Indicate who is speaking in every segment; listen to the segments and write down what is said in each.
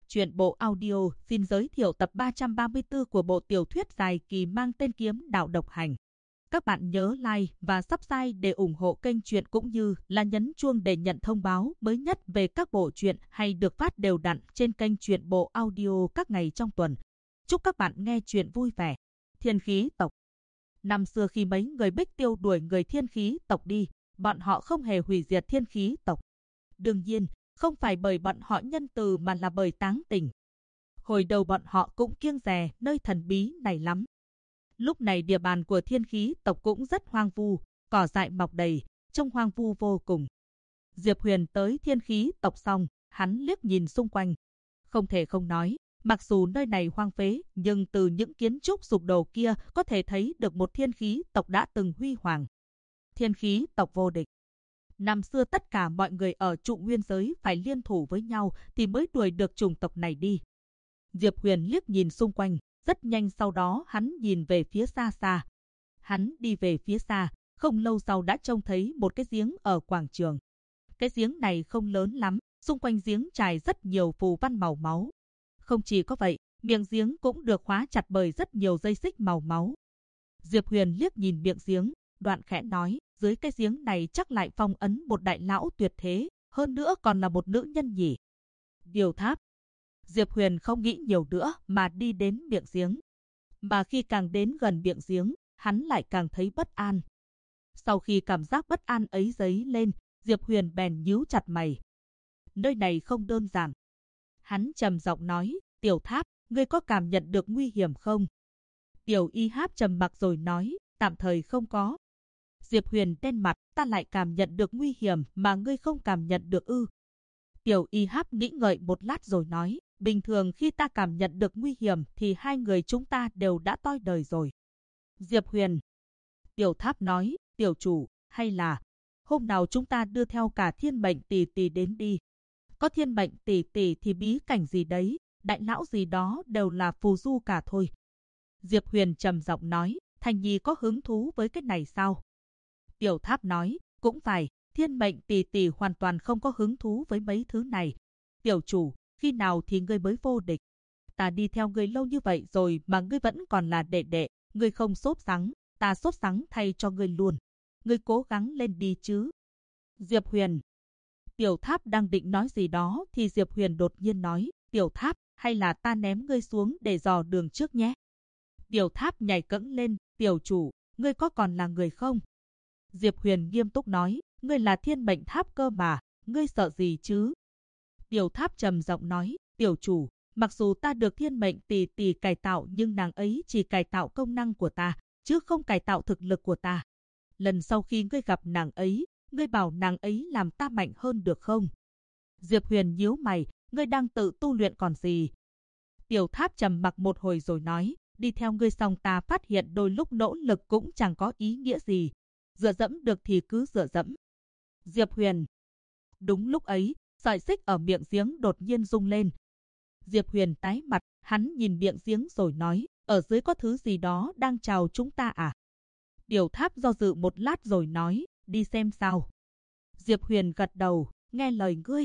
Speaker 1: Truyện bộ audio xin giới thiệu tập 334 của bộ tiểu thuyết dài kỳ mang tên Kiếm Đạo Độc Hành. Các bạn nhớ like và subscribe để ủng hộ kênh truyện cũng như là nhấn chuông để nhận thông báo mới nhất về các bộ truyện hay được phát đều đặn trên kênh truyện bộ audio các ngày trong tuần. Chúc các bạn nghe truyện vui vẻ. Thiên khí tộc. Năm xưa khi mấy người Bích Tiêu đuổi người thiên khí tộc đi, bọn họ không hề hủy diệt thiên khí tộc. Đương nhiên, không phải bởi bọn họ nhân từ mà là bởi táng tình. Hồi đầu bọn họ cũng kiêng dè nơi thần bí này lắm. Lúc này địa bàn của thiên khí tộc cũng rất hoang vu, cỏ dại mọc đầy, trông hoang vu vô cùng. Diệp Huyền tới thiên khí tộc xong, hắn liếc nhìn xung quanh. Không thể không nói, mặc dù nơi này hoang phế, nhưng từ những kiến trúc sụp đổ kia có thể thấy được một thiên khí tộc đã từng huy hoàng. Thiên khí tộc vô địch. Năm xưa tất cả mọi người ở trụ nguyên giới phải liên thủ với nhau thì mới đuổi được chủng tộc này đi. Diệp Huyền liếc nhìn xung quanh, rất nhanh sau đó hắn nhìn về phía xa xa. Hắn đi về phía xa, không lâu sau đã trông thấy một cái giếng ở quảng trường. Cái giếng này không lớn lắm, xung quanh giếng trải rất nhiều phù văn màu máu. Không chỉ có vậy, miệng giếng cũng được khóa chặt bởi rất nhiều dây xích màu máu. Diệp Huyền liếc nhìn miệng giếng, đoạn khẽ nói, dưới cái giếng này chắc lại phong ấn một đại lão tuyệt thế, hơn nữa còn là một nữ nhân nhỉ. Điều tháp. Diệp Huyền không nghĩ nhiều nữa mà đi đến miệng giếng. Mà khi càng đến gần miệng giếng, hắn lại càng thấy bất an. Sau khi cảm giác bất an ấy dấy lên, Diệp Huyền bèn nhíu chặt mày. Nơi này không đơn giản. Hắn trầm giọng nói, Tiểu Tháp, ngươi có cảm nhận được nguy hiểm không? Tiểu Y Háp trầm mặc rồi nói, tạm thời không có. Diệp Huyền đen mặt, ta lại cảm nhận được nguy hiểm mà ngươi không cảm nhận được ư? Tiểu Y Háp nghĩ ngợi một lát rồi nói, bình thường khi ta cảm nhận được nguy hiểm thì hai người chúng ta đều đã toi đời rồi. Diệp Huyền. Tiểu Tháp nói, tiểu chủ, hay là hôm nào chúng ta đưa theo cả thiên mệnh tỷ tỷ đến đi. Có thiên mệnh tỷ tỷ thì bí cảnh gì đấy, đại lão gì đó đều là phù du cả thôi. Diệp Huyền trầm giọng nói, Thành Nhi có hứng thú với cái này sao? Tiểu Tháp nói, cũng phải, thiên mệnh tỷ tỷ hoàn toàn không có hứng thú với mấy thứ này. Tiểu chủ, khi nào thì ngươi mới vô địch? Ta đi theo ngươi lâu như vậy rồi mà ngươi vẫn còn là đệ đệ, ngươi không sốt sắng, ta sốt sắng thay cho ngươi luôn. Ngươi cố gắng lên đi chứ. Diệp Huyền. Tiểu Tháp đang định nói gì đó thì Diệp Huyền đột nhiên nói, Tiểu Tháp, hay là ta ném ngươi xuống để dò đường trước nhé. Tiểu Tháp nhảy cẫng lên, tiểu chủ, ngươi có còn là người không? Diệp Huyền nghiêm túc nói, ngươi là thiên mệnh tháp cơ mà, ngươi sợ gì chứ? Tiểu Tháp trầm giọng nói, tiểu chủ, mặc dù ta được thiên mệnh tỷ tỷ cải tạo nhưng nàng ấy chỉ cải tạo công năng của ta, chứ không cải tạo thực lực của ta. Lần sau khi ngươi gặp nàng ấy, ngươi bảo nàng ấy làm ta mạnh hơn được không? Diệp Huyền nhíu mày, ngươi đang tự tu luyện còn gì? Tiểu Tháp trầm mặc một hồi rồi nói, đi theo ngươi xong ta phát hiện đôi lúc nỗ lực cũng chẳng có ý nghĩa gì. Dựa dẫm được thì cứ dựa dẫm. Diệp Huyền. Đúng lúc ấy, sợi xích ở miệng giếng đột nhiên rung lên. Diệp Huyền tái mặt, hắn nhìn miệng giếng rồi nói, ở dưới có thứ gì đó đang chào chúng ta à? Tiểu Tháp do dự một lát rồi nói, đi xem sao. Diệp Huyền gật đầu, nghe lời ngươi.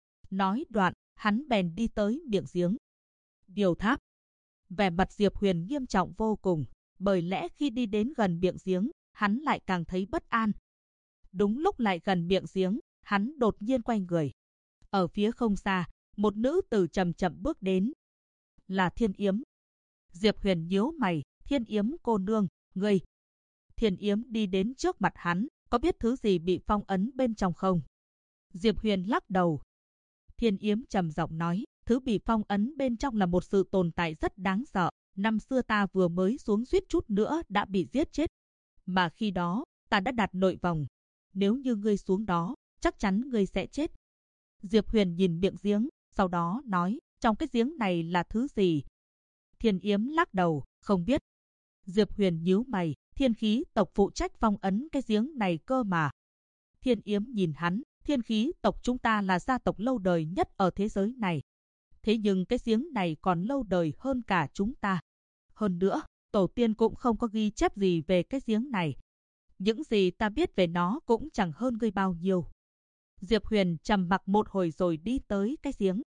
Speaker 1: Nói đoạn, hắn bèn đi tới miệng giếng. Tiểu Tháp. Vẻ mặt Diệp Huyền nghiêm trọng vô cùng, bởi lẽ khi đi đến gần miệng giếng, hắn lại càng thấy bất an. Đúng lúc lại gần miệng giếng, hắn đột nhiên quay người. Ở phía không xa, một nữ tử chậm chậm bước đến. Là Thiên Yếm. Diệp Huyền nhíu mày, Thiên Yếm cô nương, ngươi. Thiên Yếm đi đến trước mặt hắn, có biết thứ gì bị phong ấn bên trong không? Diệp Huyền lắc đầu. Thiên Yếm trầm giọng nói, thứ bị phong ấn bên trong là một sự tồn tại rất đáng sợ. Năm xưa ta vừa mới xuống suýt chút nữa đã bị giết chết. Mà khi đó, ta đã đặt nội vòng. Nếu như ngươi xuống đó, chắc chắn ngươi sẽ chết. Diệp Huyền nhìn miệng giếng, sau đó nói, trong cái giếng này là thứ gì? Thiên Yếm lắc đầu, không biết. Diệp Huyền nhíu mày, thiên khí tộc phụ trách phong ấn cái giếng này cơ mà. Thiên Yếm nhìn hắn, thiên khí tộc chúng ta là gia tộc lâu đời nhất ở thế giới này. Thế nhưng cái giếng này còn lâu đời hơn cả chúng ta. Hơn nữa, tổ tiên cũng không có ghi chép gì về cái giếng này. Những gì ta biết về nó cũng chẳng hơn ngươi bao nhiêu. Diệp Huyền trầm mặc một hồi rồi đi tới cái giếng.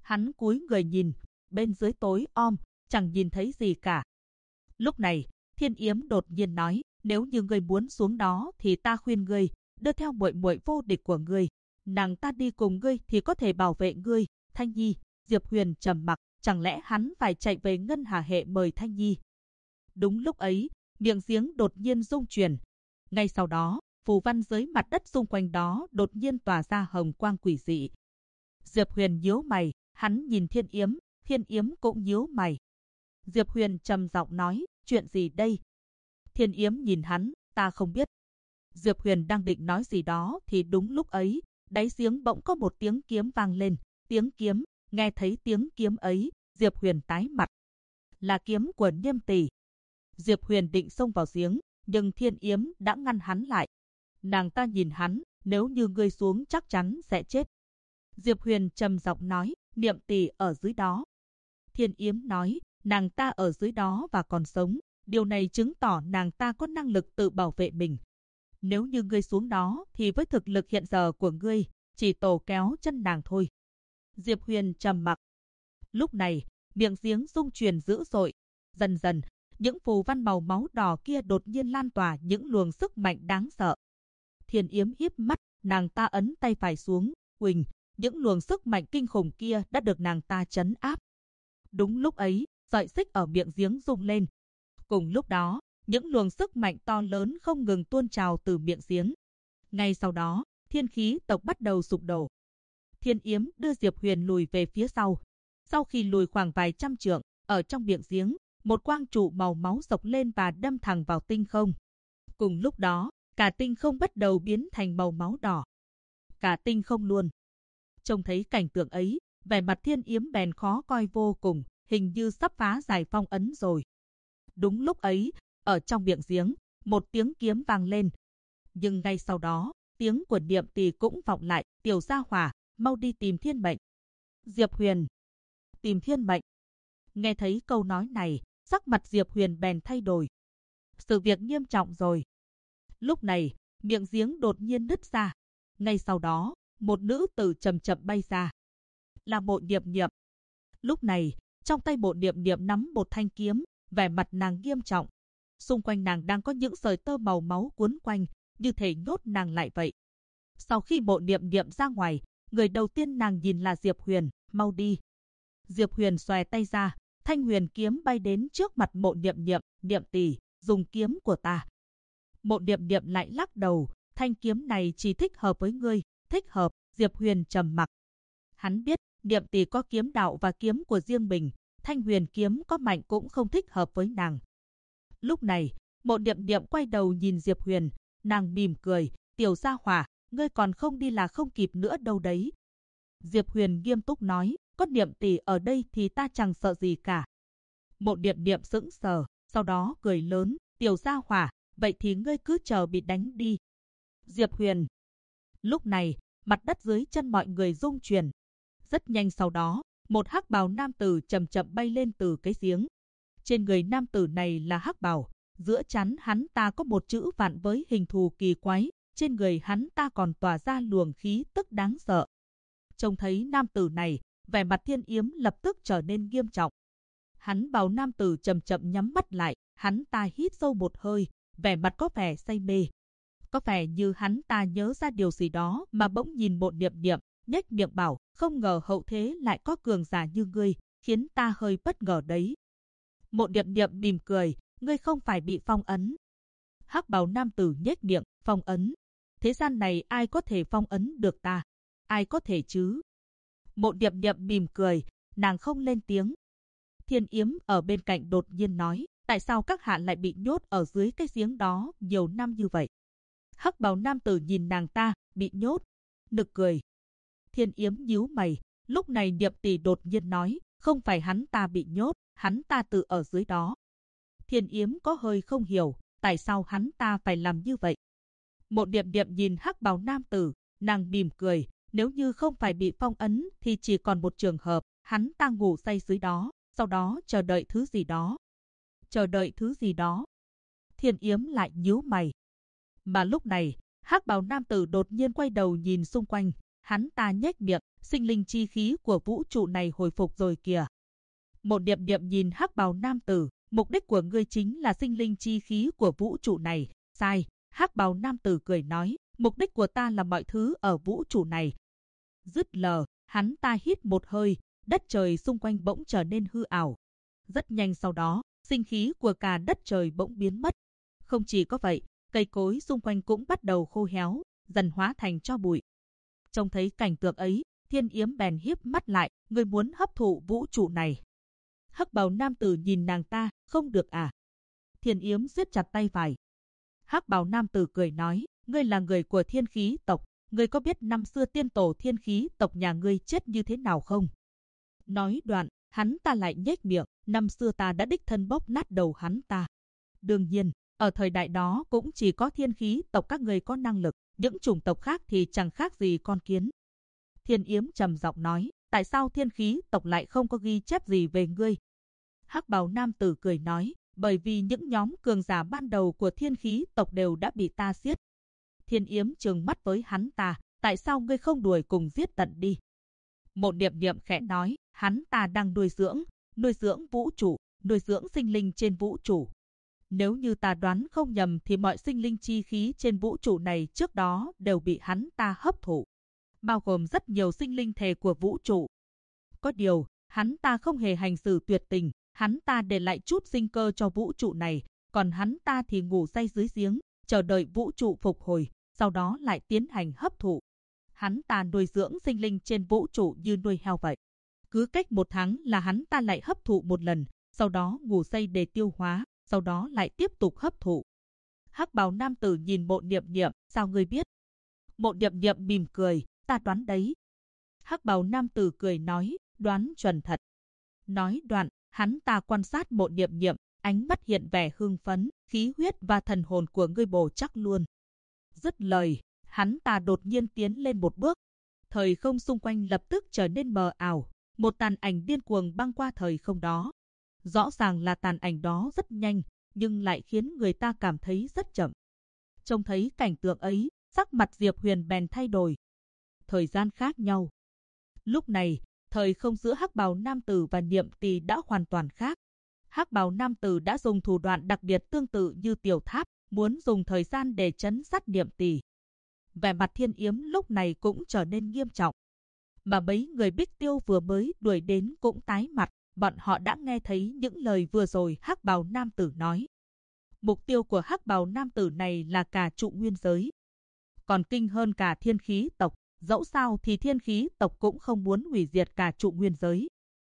Speaker 1: Hắn cúi người nhìn, bên dưới tối om, chẳng nhìn thấy gì cả. Lúc này, Thiên Yếm đột nhiên nói, nếu như ngươi muốn xuống đó thì ta khuyên ngươi, đưa theo muội muội vô địch của ngươi. Nàng ta đi cùng ngươi thì có thể bảo vệ ngươi. Thanh Nhi. Diệp Huyền trầm mặc, chẳng lẽ hắn phải chạy về Ngân Hà hệ mời Thanh Nhi? Đúng lúc ấy, miệng giếng đột nhiên rung chuyển. Ngay sau đó, phù văn dưới mặt đất xung quanh đó đột nhiên tỏa ra hồng quang quỷ dị. Diệp Huyền nhíu mày, hắn nhìn Thiên Yếm cũng nhíu mày. Diệp Huyền trầm giọng nói, chuyện gì đây? Thiên Yếm nhìn hắn, ta không biết. Diệp Huyền đang định nói gì đó thì đúng lúc ấy, đáy giếng bỗng có một tiếng kiếm vang lên. Tiếng kiếm, nghe thấy tiếng kiếm ấy, Diệp Huyền tái mặt. Là kiếm của Niêm Tỷ. Diệp Huyền định xông vào giếng, nhưng Thiên Yếm đã ngăn hắn lại. Nàng ta nhìn hắn, nếu như ngươi xuống chắc chắn sẽ chết. Diệp Huyền trầm giọng nói, Niệm Tỷ ở dưới đó. Thiên Yếm nói, nàng ta ở dưới đó và còn sống. Điều này chứng tỏ nàng ta có năng lực tự bảo vệ mình. Nếu như ngươi xuống đó thì với thực lực hiện giờ của ngươi, chỉ tổ kéo chân nàng thôi. Diệp Huyền trầm mặc. Lúc này, miệng giếng rung chuyển dữ dội. Dần dần, những phù văn màu máu đỏ kia đột nhiên lan tỏa những luồng sức mạnh đáng sợ. Thiên Yếm híp mắt, nàng ta ấn tay phải xuống, huỳnh, những luồng sức mạnh kinh khủng kia đã được nàng ta trấn áp. Đúng lúc ấy, sợi xích ở miệng giếng rung lên. Cùng lúc đó, những luồng sức mạnh to lớn không ngừng tuôn trào từ miệng giếng. Ngay sau đó, thiên khí tộc bắt đầu sụp đổ. Thiên Yếm đưa Diệp Huyền lùi về phía sau. Sau khi lùi khoảng vài trăm trượng, ở trong miệng giếng, một quang trụ màu máu rộc lên và đâm thẳng vào tinh không. Cùng lúc đó, cả tinh không bắt đầu biến thành màu máu đỏ. Cả tinh không luôn. Trông thấy cảnh tượng ấy, vẻ mặt Thiên Yếm bèn khó coi vô cùng, hình như sắp phá giải phong ấn rồi. Đúng lúc ấy, ở trong miệng giếng, một tiếng kiếm vang lên. Nhưng ngay sau đó, tiếng của Niệm Tỷ cũng vọng lại, tiểu gia hỏa, mau đi tìm thiên mệnh. Diệp Huyền. Tìm thiên mệnh. Nghe thấy câu nói này, sắc mặt Diệp Huyền bèn thay đổi. Sự việc nghiêm trọng rồi. Lúc này, miệng giếng đột nhiên nứt ra. Ngay sau đó, một nữ tử chậm chậm bay ra. Là Mộ Niệm Niệm. Lúc này, trong tay Mộ Niệm Niệm nắm một thanh kiếm, vẻ mặt nàng nghiêm trọng. Xung quanh nàng đang có những sợi tơ màu máu cuốn quanh, như thể nhốt nàng lại vậy. Sau khi Mộ Niệm Niệm ra ngoài, người đầu tiên nàng nhìn là Diệp Huyền, mau đi. Diệp Huyền xòe tay ra, thanh huyền kiếm bay đến trước mặt Mộ Niệm Niệm, Niệm tỷ, dùng kiếm của ta. Mộ Niệm Niệm lại lắc đầu, thanh kiếm này chỉ thích hợp với ngươi, thích hợp. Diệp Huyền trầm mặc. Hắn biết, Niệm tỷ có kiếm đạo và kiếm của riêng mình, thanh huyền kiếm có mạnh cũng không thích hợp với nàng. Lúc này, Mộ Niệm Niệm quay đầu nhìn Diệp Huyền, nàng mỉm cười, tiểu gia hỏa, ngươi còn không đi là không kịp nữa đâu đấy. Diệp Huyền nghiêm túc nói, có Niệm tỷ ở đây thì ta chẳng sợ gì cả. Mộ Niệm Niệm sững sờ, sau đó cười lớn, tiểu gia hỏa, vậy thì ngươi cứ chờ bị đánh đi. Diệp Huyền. Lúc này, mặt đất dưới chân mọi người rung chuyển. Rất nhanh sau đó, một hắc bào nam tử chậm chậm bay lên từ cái giếng. Trên người nam tử này là hắc bào, giữa trán hắn ta có một chữ vạn với hình thù kỳ quái, trên người hắn ta còn tỏa ra luồng khí tức đáng sợ. Trông thấy nam tử này, vẻ mặt Thiên Yếm lập tức trở nên nghiêm trọng. Hắn bảo nam tử chậm chậm nhắm mắt lại, hắn ta hít sâu một hơi, vẻ mặt có vẻ say mê. Có vẻ như hắn ta nhớ ra điều gì đó mà bỗng nhìn Mộ Niệm Niệm, nhếch miệng bảo, không ngờ hậu thế lại có cường giả như ngươi, khiến ta hơi bất ngờ đấy. Mộ Niệm Niệm mỉm cười, ngươi không phải bị phong ấn. Hắc bào nam tử nhếch miệng, phong ấn. Thế gian này ai có thể phong ấn được ta? Ai có thể chứ? Mộ Niệm Niệm mỉm cười, nàng không lên tiếng. Thiên Yếm ở bên cạnh đột nhiên nói, tại sao các hạ lại bị nhốt ở dưới cái giếng đó nhiều năm như vậy? Hắc bào nam tử nhìn nàng ta, bị nhốt. Nực cười. Thiên Yếm nhíu mày, lúc này Niệm tỷ đột nhiên nói, không phải hắn ta bị nhốt, hắn ta tự ở dưới đó. Thiên Yếm có hơi không hiểu, tại sao hắn ta phải làm như vậy? Mộ Niệm Niệm nhìn hắc bào nam tử, nàng mỉm cười, nếu như không phải bị phong ấn thì chỉ còn một trường hợp, hắn ta ngủ say dưới đó, sau đó chờ đợi thứ gì đó. Chờ đợi thứ gì đó? Thiên Yếm lại nhíu mày. Mà lúc này, hắc bào nam tử đột nhiên quay đầu nhìn xung quanh, Hắn ta nhếch miệng, sinh linh chi khí của vũ trụ này hồi phục rồi kìa. Một Niệm Niệm nhìn hắc bào nam tử, mục đích của ngươi chính là sinh linh chi khí của vũ trụ này. Sai, hắc bào nam tử cười nói, mục đích của ta là mọi thứ ở vũ trụ này. Dứt lời, hắn ta hít một hơi, đất trời xung quanh bỗng trở nên hư ảo. Rất nhanh sau đó, sinh khí của cả đất trời bỗng biến mất. Không chỉ có vậy, cây cối xung quanh cũng bắt đầu khô héo, dần hóa thành tro bụi. Trông thấy cảnh tượng ấy, Thiên Yếm bèn híp mắt lại, ngươi muốn hấp thụ vũ trụ này. Hắc bào nam tử nhìn nàng ta, không được à? Thiên Yếm siết chặt tay phải. Hắc bào nam tử cười nói, ngươi là người của Thiên Khí tộc, ngươi có biết năm xưa tiên tổ Thiên Khí tộc nhà ngươi chết như thế nào không? Nói đoạn, hắn ta lại nhếch miệng, năm xưa ta đã đích thân bóp nát đầu hắn ta. Đương nhiên, ở thời đại đó cũng chỉ có Thiên Khí tộc các ngươi có năng lực, những chủng tộc khác thì chẳng khác gì con kiến. Thiên Yếm trầm giọng nói, tại sao Thiên Khí tộc lại không có ghi chép gì về ngươi? Hắc bào nam tử cười nói, bởi vì những nhóm cường giả ban đầu của Thiên Khí tộc đều đã bị ta giết. Thiên Yếm trừng mắt với hắn ta, tại sao ngươi không đuổi cùng giết tận đi? Một Niệm Niệm khẽ nói, hắn ta đang nuôi dưỡng vũ trụ, nuôi dưỡng sinh linh trên vũ trụ. Nếu như ta đoán không nhầm thì mọi sinh linh chi khí trên vũ trụ này trước đó đều bị hắn ta hấp thụ, bao gồm rất nhiều sinh linh thể của vũ trụ. Có điều, hắn ta không hề hành xử tuyệt tình, hắn ta để lại chút sinh cơ cho vũ trụ này, còn hắn ta thì ngủ say dưới giếng, chờ đợi vũ trụ phục hồi, sau đó lại tiến hành hấp thụ. Hắn ta nuôi dưỡng sinh linh trên vũ trụ như nuôi heo vậy. Cứ cách 1 tháng là hắn ta lại hấp thụ một lần, sau đó ngủ say để tiêu hóa, sau đó lại tiếp tục hấp thụ. Hắc bào nam tử nhìn Mộ Niệm Niệm, sao ngươi biết? Mộ Niệm Niệm mỉm cười, ta đoán đấy. Hắc bào nam tử cười nói, đoán chuẩn thật. Nói đoạn, hắn ta quan sát Mộ Niệm Niệm, ánh mắt hiện vẻ hưng phấn, khí huyết và thần hồn của ngươi bổ chắc luôn. Dứt lời, hắn ta đột nhiên tiến lên một bước. Thời không xung quanh lập tức trở nên mờ ảo, một tàn ảnh điên cuồng băng qua thời không đó. Rõ ràng là tàn ảnh đó rất nhanh, nhưng lại khiến người ta cảm thấy rất chậm. Trông thấy cảnh tượng ấy, sắc mặt Diệp Huyền bèn thay đổi. Thời gian khác nhau. Lúc này, thời không giữa hắc bào nam tử và Niệm Tỳ đã hoàn toàn khác. Hắc bào nam tử đã dùng thủ đoạn đặc biệt tương tự như tiểu tháp, muốn dùng thời gian để trấn sát Niệm Tỳ. Vẻ mặt Thiên Yếm lúc này cũng trở nên nghiêm trọng. Mà mấy người Bích Tiêu vừa mới đuổi đến cũng tái mặt, bọn họ đã nghe thấy những lời vừa rồi hắc bào nam tử nói. Mục tiêu của hắc bào nam tử này là cả trụ nguyên giới. Còn kinh hơn cả Thiên Khí tộc, dẫu sao thì Thiên Khí tộc cũng không muốn hủy diệt cả trụ nguyên giới.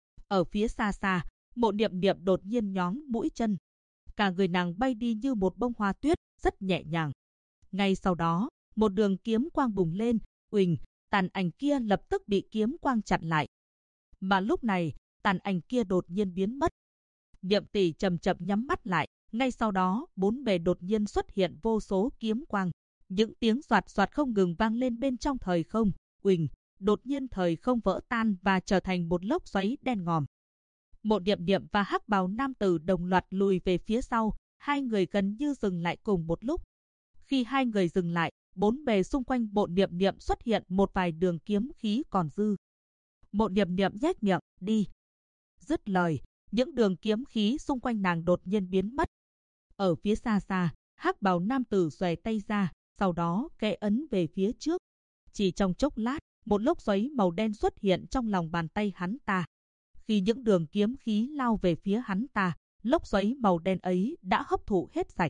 Speaker 1: Ở phía xa xa, Mộ Niệm Niệm đột nhiên nhón mũi chân. Cả người nàng bay đi như một bông hoa tuyết, rất nhẹ nhàng. Ngay sau đó, một đường kiếm quang bùng lên, uỳnh, tàn ảnh kia lập tức bị kiếm quang chặn lại. Mà lúc này, tàn ảnh kia đột nhiên biến mất. Niệm Tỷ chậm chậm nhắm mắt lại, ngay sau đó, bốn bề đột nhiên xuất hiện vô số kiếm quang. Những tiếng xoạt xoạt không ngừng vang lên bên trong thời không, uỳnh, đột nhiên thời không vỡ tan và trở thành một lốc xoáy đen ngòm. Mộ Niệm Niệm và hắc bào nam tử đồng loạt lùi về phía sau, hai người gần như dừng lại cùng một lúc. Khi hai người dừng lại, bốn bề xung quanh Mộ Niệm Niệm xuất hiện một vài đường kiếm khí còn dư. Mộ Niệm Niệm nhếch miệng, đi. Dứt lời, những đường kiếm khí xung quanh nàng đột nhiên biến mất. Ở phía xa xa, hắc bào nam tử xòe tay ra, sau đó kẽ ấn về phía trước. Chỉ trong chốc lát, một lốc xoáy màu đen xuất hiện trong lòng bàn tay hắn ta. Khi những đường kiếm khí lao về phía hắn ta, lốc xoáy màu đen ấy đã hấp thụ hết sạch.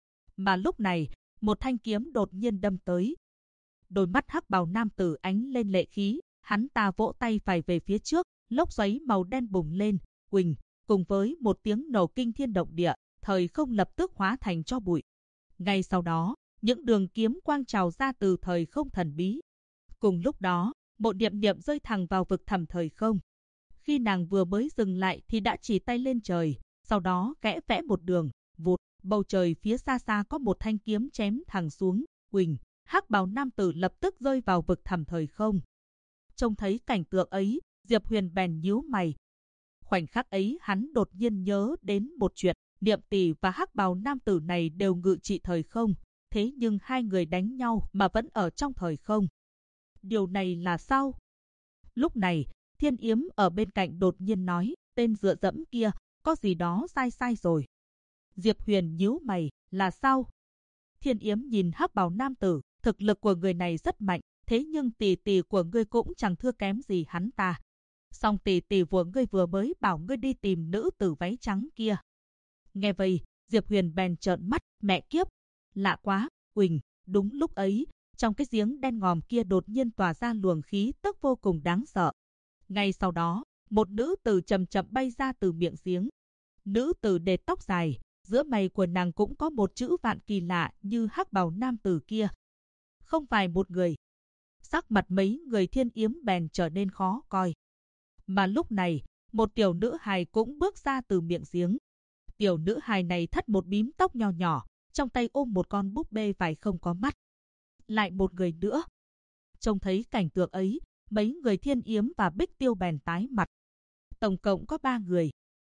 Speaker 1: Mà lúc này, một thanh kiếm đột nhiên đâm tới. Đôi mắt hắc bào nam tử ánh lên lệ khí, hắn ta vỗ tay phải về phía trước, lốc xoáy màu đen bùng lên, quỳnh, cùng với một tiếng nổ kinh thiên động địa, thời không lập tức hóa thành tro bụi. Ngay sau đó, những đường kiếm quang trào ra từ thời không thần bí. Cùng lúc đó, Mộ Niệm Niệm rơi thẳng vào vực thẳm thời không. Khi nàng vừa mới dừng lại thì đã chỉ tay lên trời, sau đó kẽ vẽ một đường, vụt, bầu trời phía xa xa có một thanh kiếm chém thẳng xuống, quỳnh, hắc bào nam tử lập tức rơi vào vực thẳm thời không. Trông thấy cảnh tượng ấy, Diệp Huyền bèn nhíu mày. Khoảnh khắc ấy hắn đột nhiên nhớ đến một chuyện, Niệm Tỷ và hắc bào nam tử này đều ngự trị thời không, thế nhưng hai người đánh nhau mà vẫn ở trong thời không. Điều này là sao? Lúc này, Thiên Yếm ở bên cạnh đột nhiên nói, tên dựa dẫm kia, có gì đó sai rồi. Diệp Huyền nhíu mày, là sao? Thiên Yếm nhìn hắc bào nam tử, thực lực của người này rất mạnh, thế nhưng tỷ tỷ của ngươi cũng chẳng thua kém gì hắn ta. Song tỷ tỷ của ngươi vừa mới bảo ngươi đi tìm nữ tử váy trắng kia. Nghe vậy, Diệp Huyền bèn trợn mắt, mẹ kiếp, lạ quá, Quỳnh. Đúng lúc ấy, trong cái giếng đen ngòm kia đột nhiên tỏa ra luồng khí tức vô cùng đáng sợ. Ngay sau đó, một nữ tử chậm chậm bay ra từ miệng giếng. Nữ tử để tóc dài, giữa mày của nàng cũng có một chữ vạn kỳ lạ như hắc bào nam tử kia. Không phải một người. Sắc mặt mấy người Thiên Yếm bèn trở nên khó coi. Mà lúc này, một tiểu nữ hài cũng bước ra từ miệng giếng. Tiểu nữ hài này thắt một bím tóc nho nhỏ, trong tay ôm một con búp bê vải không có mắt. Lại một người nữa. Trông thấy cảnh tượng ấy, mấy người Thiên Yếm và Bích Tiêu bèn tái mặt. Tổng cộng có 3 người.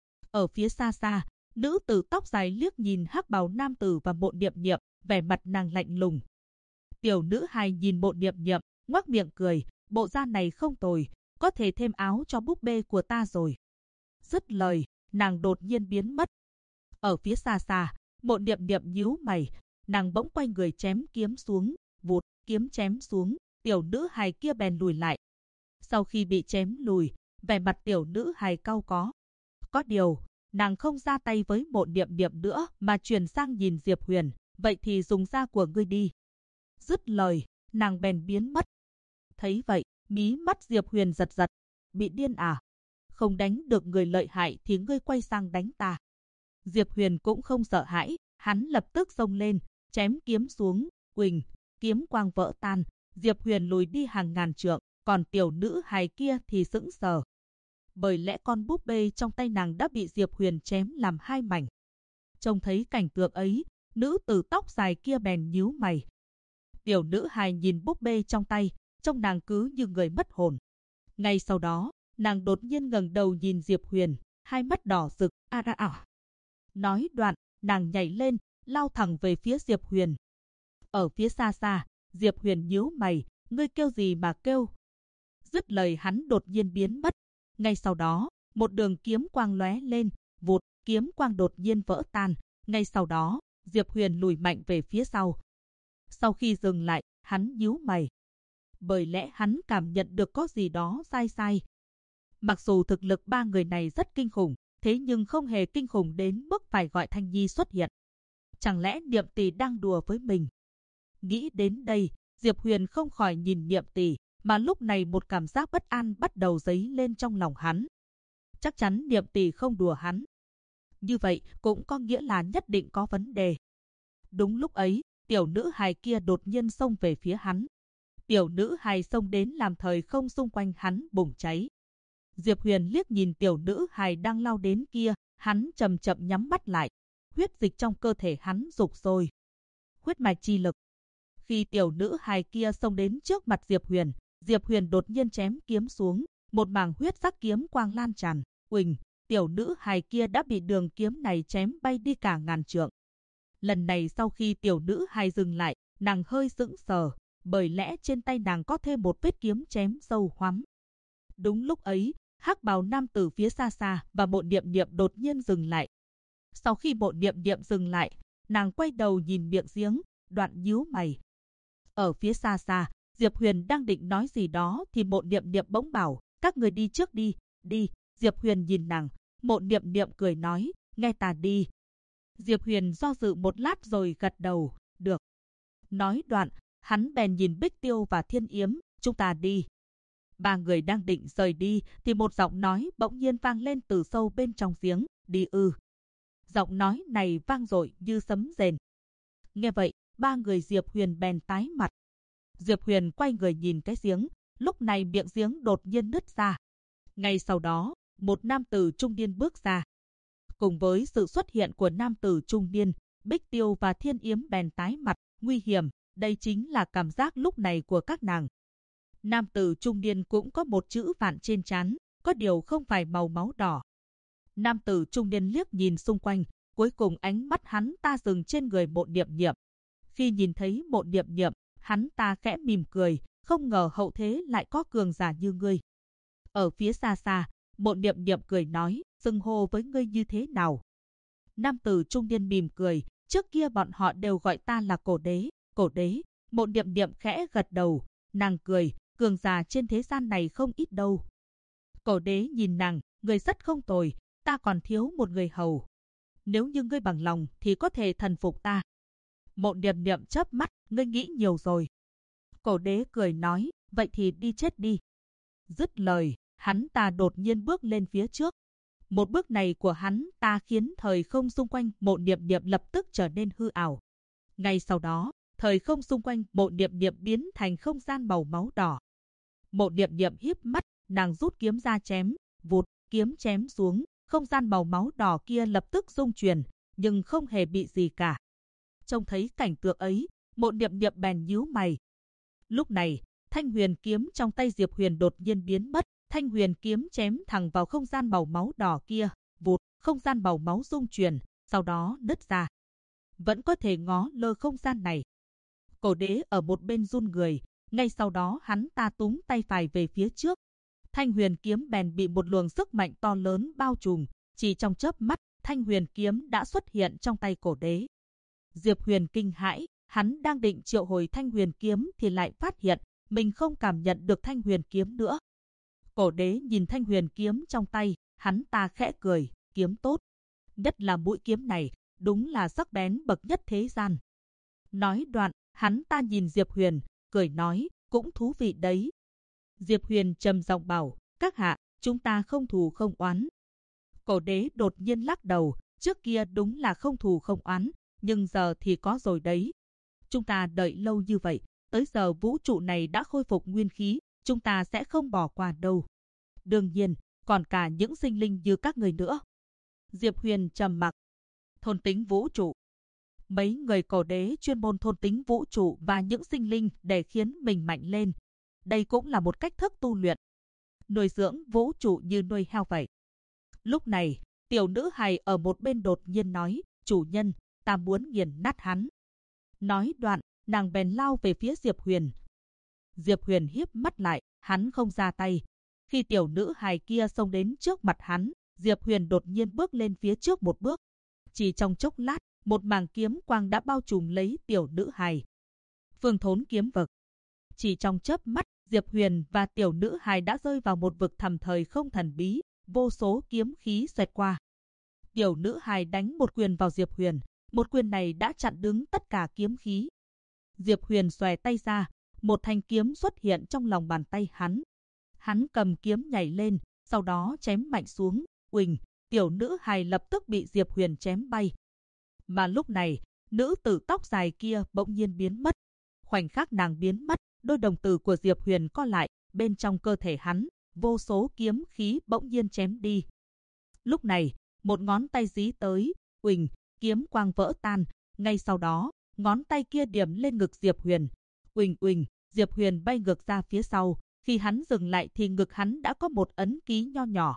Speaker 1: Ở phía xa xa, nữ tử tóc dài liếc nhìn hắc bào nam tử và Mộ Niệm Niệm, vẻ mặt nàng lạnh lùng. Tiểu nữ hài nhìn Mộ Niệm Niệm, ngoác miệng cười, bộ da này không tồi, có thể thêm áo cho búp bê của ta rồi. Dứt lời, nàng đột nhiên biến mất. Ở phía xa xa, Mộ Niệm Niệm nhíu mày, nàng bỗng quay người chém kiếm xuống, vụt, kiếm chém xuống, tiểu nữ hài kia bèn lùi lại. Sau khi bị chém lùi, vẻ mặt tiểu nữ hài cau có. Có điều, nàng không ra tay với Mộ Niệm Niệm nữa mà chuyển sang nhìn Diệp Huyền, vậy thì dùng da của ngươi đi. Dứt lời, nàng bèn biến mất. Thấy vậy, mí mắt Diệp Huyền giật giật, bị điên à? Không đánh được người lợi hại thì ngươi quay sang đánh ta. Diệp Huyền cũng không sợ hãi, hắn lập tức xông lên, chém kiếm xuống, Quỳnh, kiếm quang vỡ tan, Diệp Huyền lùi đi hàng ngàn trượng, còn tiểu nữ hài kia thì sững sờ. Bởi lẽ con búp bê trong tay nàng đã bị Diệp Huyền chém làm 2 mảnh. Trông thấy cảnh tượng ấy, nữ tử tóc dài kia bèn nhíu mày. Tiểu nữ hài nhìn búp bê trong tay, trông nàng cứ như người mất hồn. Ngay sau đó, nàng đột nhiên ngẩng đầu nhìn Diệp Huyền, hai mắt đỏ rực, Nói đoạn, nàng nhảy lên, lao thẳng về phía Diệp Huyền. Ở phía xa xa, Diệp Huyền nhíu mày, ngươi kêu gì mà kêu? Dứt lời hắn đột nhiên biến mất. Ngay sau đó, một đường kiếm quang lóe lên, vụt, kiếm quang đột nhiên vỡ tan. Ngay sau đó, Diệp Huyền lùi mạnh về phía sau. Sau khi dừng lại, hắn nhíu mày. Bởi lẽ hắn cảm nhận được có gì đó sai. Mặc dù thực lực 3 người này rất kinh khủng, thế nhưng không hề kinh khủng đến mức phải gọi Thanh Nhi xuất hiện. Chẳng lẽ Niệm Tỷ đang đùa với mình? Nghĩ đến đây, Diệp Huyền không khỏi nhìn Niệm Tỷ, mà lúc này một cảm giác bất an bắt đầu dấy lên trong lòng hắn. Chắc chắn Niệm Tỷ không đùa hắn. Như vậy cũng có nghĩa là nhất định có vấn đề. Đúng lúc ấy, tiểu nữ hài kia đột nhiên xông về phía hắn. Tiểu nữ hài xông đến làm thời không xung quanh hắn bùng cháy. Diệp Huyền liếc nhìn tiểu nữ hài đang lao đến kia, hắn chậm chậm nhắm mắt lại. Huyết dịch trong cơ thể hắn rục rồi. Huyết mạch chi lực. Khi tiểu nữ hài kia xông đến trước mặt Diệp Huyền đột nhiên chém kiếm xuống, một mảng huyết sắc kiếm quang lan tràn. Uỳnh, tiểu nữ hài kia đã bị đường kiếm này chém bay đi cả ngàn trượng. Lần này sau khi tiểu nữ hài dừng lại, nàng hơi sững sờ, bởi lẽ trên tay nàng có thêm một vết kiếm chém sâu hoắm. Đúng lúc ấy, hắc bào nam tử phía xa xa và Mộ Niệm Niệm đột nhiên dừng lại. Sau khi Mộ Niệm Niệm dừng lại, nàng quay đầu nhìn miệng giếng, đoạn nhíu mày. Ở phía xa xa, Diệp Huyền đang định nói gì đó thì Mộ Niệm Niệm bỗng bảo, các người đi trước đi, đi. Diệp Huyền nhìn nàng, Mộ Niệm Niệm cười nói, nghe ta đi. Diệp Huyền do dự một lát rồi gật đầu, được. Nói đoạn, hắn bèn nhìn Bích Tiêu và Thiên Yếm, chúng ta đi. 3 người đang định rời đi thì một giọng nói bỗng nhiên vang lên từ sâu bên trong giếng, đi ư. Giọng nói này vang dội như sấm rền. Nghe vậy, 3 người Diệp Huyền bèn tái mặt. Diệp Huyền quay người nhìn cái giếng, lúc này miệng giếng đột nhiên nứt ra. Ngay sau đó, một nam tử trung niên bước ra. Cùng với sự xuất hiện của nam tử trung niên, Bích Tiêu và Thiên Yếm bèn tái mặt, nguy hiểm, đây chính là cảm giác lúc này của các nàng. Nam tử trung niên cũng có một chữ vạn trên trán, có điều không phải màu máu đỏ. Nam tử trung niên liếc nhìn xung quanh, cuối cùng ánh mắt hắn ta dừng trên người Mộ Niệm Niệm. Khi nhìn thấy Mộ Niệm Niệm, hắn ta khẽ mỉm cười, không ngờ hậu thế lại có cường giả như ngươi. Ở phía xa xa, Mộ Niệm Niệm cười nói, xưng hô với ngươi như thế nào? Nam tử trung niên mỉm cười, trước kia bọn họ đều gọi ta là Cổ Đế. Cổ Đế. Mộ Niệm Niệm khẽ gật đầu, nàng cười, cường giả trên thế gian này không ít đâu. Cổ Đế nhìn nàng, người rất không tồi, ta còn thiếu một người hầu. Nếu như ngươi bằng lòng thì có thể thần phục ta. Mộ Niệm Niệm chớp mắt, ngươi nghĩ nhiều rồi. Cổ Đế cười nói, vậy thì đi chết đi. Dứt lời, hắn ta đột nhiên bước lên phía trước. Một bước này của hắn ta khiến thời không xung quanh Mộ Niệm Niệm lập tức trở nên hư ảo. Ngay sau đó, thời không xung quanh Mộ Niệm Niệm biến thành không gian màu máu đỏ. Mộ Niệm Niệm híp mắt, nàng rút kiếm ra chém, vụt, kiếm chém xuống, không gian màu máu đỏ kia lập tức rung chuyển, nhưng không hề bị gì cả. Trông thấy cảnh tượng ấy, Mộ Niệm Niệm bèn nhíu mày. Lúc này, thanh huyền kiếm trong tay Diệp Huyền đột nhiên biến mất, thanh huyền kiếm chém thẳng vào không gian màu máu đỏ kia, vụt, không gian màu máu rung chuyển, sau đó nứt ra. Vẫn có thể ngó lơ không gian này. Cổ Đế ở một bên run người, ngay sau đó hắn ta túm tay phải về phía trước. Thanh huyền kiếm bèn bị một luồng sức mạnh to lớn bao trùm, chỉ trong chớp mắt, thanh huyền kiếm đã xuất hiện trong tay Cổ Đế. Diệp Huyền kinh hãi, hắn đang định triệu hồi thanh huyền kiếm thì lại phát hiện mình không cảm nhận được thanh huyền kiếm nữa. Cổ Đế nhìn thanh huyền kiếm trong tay, hắn ta khẽ cười, kiếm tốt. Nhất là mũi kiếm này, đúng là sắc bén bậc nhất thế gian. Nói đoạn, hắn ta nhìn Diệp Huyền, cười nói, cũng thú vị đấy. Diệp Huyền trầm giọng bảo, các hạ, chúng ta không thù không oán. Cổ Đế đột nhiên lắc đầu, trước kia đúng là không thù không oán, nhưng giờ thì có rồi đấy. Chúng ta đợi lâu như vậy, tới giờ vũ trụ này đã khôi phục nguyên khí, chúng ta sẽ không bỏ qua đâu. Đương nhiên, còn cả những sinh linh như các người nữa. Diệp Huyền trầm mặc. Thôn tính vũ trụ. Mấy người Cổ Đế chuyên môn thôn tính vũ trụ và những sinh linh để khiến mình mạnh lên. Đây cũng là một cách thức tu luyện. Nuôi dưỡng vũ trụ như nuôi heo vậy. Lúc này, tiểu nữ hài ở một bên đột nhiên nói, chủ nhân, ta muốn nghiền nát hắn. Nói đoạn, nàng bèn lao về phía Diệp Huyền. Diệp Huyền híp mắt lại, hắn không ra tay. Khi tiểu nữ hài kia xông đến trước mặt hắn, Diệp Huyền đột nhiên bước lên phía trước một bước. Chỉ trong chốc lát, một mảng kiếm quang đã bao trùm lấy tiểu nữ hài. Phương Thốn kiếm vực. Chỉ trong chớp mắt, Diệp Huyền và tiểu nữ hài đã rơi vào một vực thẳm thời không thần bí, vô số kiếm khí xoẹt qua. Tiểu nữ hài đánh một quyền vào Diệp Huyền, một quyền này đã chặn đứng tất cả kiếm khí. Diệp Huyền xòe tay ra, một thanh kiếm xuất hiện trong lòng bàn tay hắn. Hắn cầm kiếm nhảy lên, sau đó chém mạnh xuống, uỳnh, tiểu nữ hài lập tức bị Diệp Huyền chém bay. Mà lúc này, nữ tử tóc dài kia bỗng nhiên biến mất. Khoảnh khắc nàng biến mất, đôi đồng tử của Diệp Huyền co lại, bên trong cơ thể hắn, vô số kiếm khí bỗng nhiên chém đi. Lúc này, một ngón tay dí tới, uỳnh, kiếm quang vỡ tan, ngay sau đó, ngón tay kia điểm lên ngực Diệp Huyền. Uỳnh uỳnh, Diệp Huyền bay ngược ra phía sau, khi hắn dừng lại thì ngực hắn đã có một ấn ký nho nhỏ.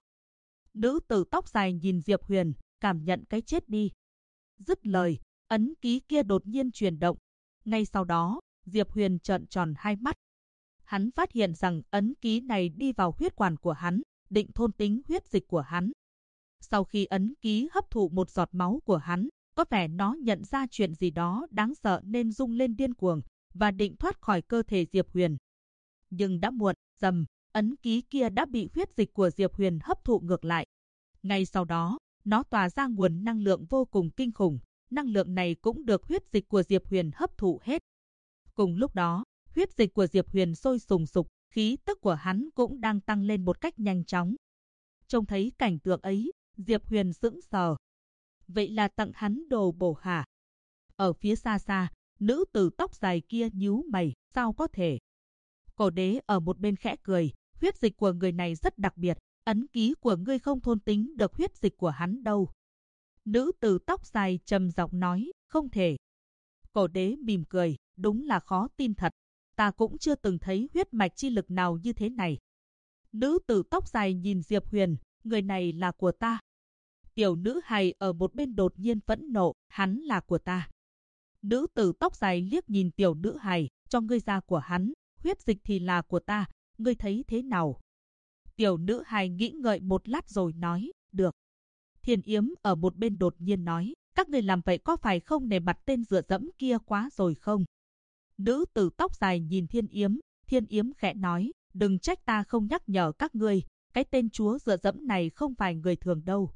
Speaker 1: Nữ tử tóc dài nhìn Diệp Huyền, cảm nhận cái chết đi. Dứt lời, ấn ký kia đột nhiên chuyển động. Ngay sau đó, Diệp Huyền trợn tròn hai mắt. Hắn phát hiện rằng ấn ký này đi vào huyết quản của hắn, định thôn tính huyết dịch của hắn. Sau khi ấn ký hấp thụ một giọt máu của hắn, có vẻ nó nhận ra chuyện gì đó đáng sợ nên rung lên điên cuồng và định thoát khỏi cơ thể Diệp Huyền. Nhưng đã muộn, rầm, ấn ký kia đã bị huyết dịch của Diệp Huyền hấp thụ ngược lại. Ngay sau đó, nó tỏa ra nguồn năng lượng vô cùng kinh khủng, năng lượng này cũng được huyết dịch của Diệp Huyền hấp thụ hết. Cùng lúc đó, huyết dịch của Diệp Huyền sôi sùng sục, khí tức của hắn cũng đang tăng lên một cách nhanh chóng. Trông thấy cảnh tượng ấy, Diệp Huyền sững sờ. Vậy là tặng hắn đồ bổ hả? Ở phía xa xa, nữ tử tóc dài kia nhíu mày, sao có thể? Cổ Đế ở một bên khẽ cười, huyết dịch của người này rất đặc biệt, ấn ký của ngươi không thôn tính được huyết dịch của hắn đâu. Nữ tử tóc dài trầm giọng nói, không thể. Cổ Đế mỉm cười, đúng là khó tin thật, ta cũng chưa từng thấy huyết mạch chi lực nào như thế này. Nữ tử tóc dài nhìn Diệp Huyền, người này là của ta. Tiểu nữ hài ở một bên đột nhiên phẫn nộ, hắn là của ta. Nữ tử tóc dài liếc nhìn tiểu nữ hài, cho ngươi ra của hắn, huyết dịch thì là của ta, ngươi thấy thế nào? Tiểu nữ hài nghĩ ngợi một lát rồi nói, được. Thiên Yếm ở một bên đột nhiên nói, các ngươi làm vậy có phải không nể mặt tên dựa dẫm kia quá rồi không? Nữ tử tóc dài nhìn Thiên Yếm khẽ nói, đừng trách ta không nhắc nhở các ngươi, cái tên chúa dựa dẫm này không phải người thường đâu.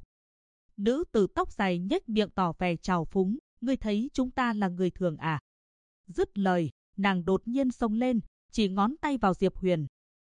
Speaker 1: Nữ tử tóc dài nhếch miệng tỏ vẻ trào phúng, ngươi thấy chúng ta là người thường à? Dứt lời, nàng đột nhiên xông lên, chỉ ngón tay vào Diệp Huyền.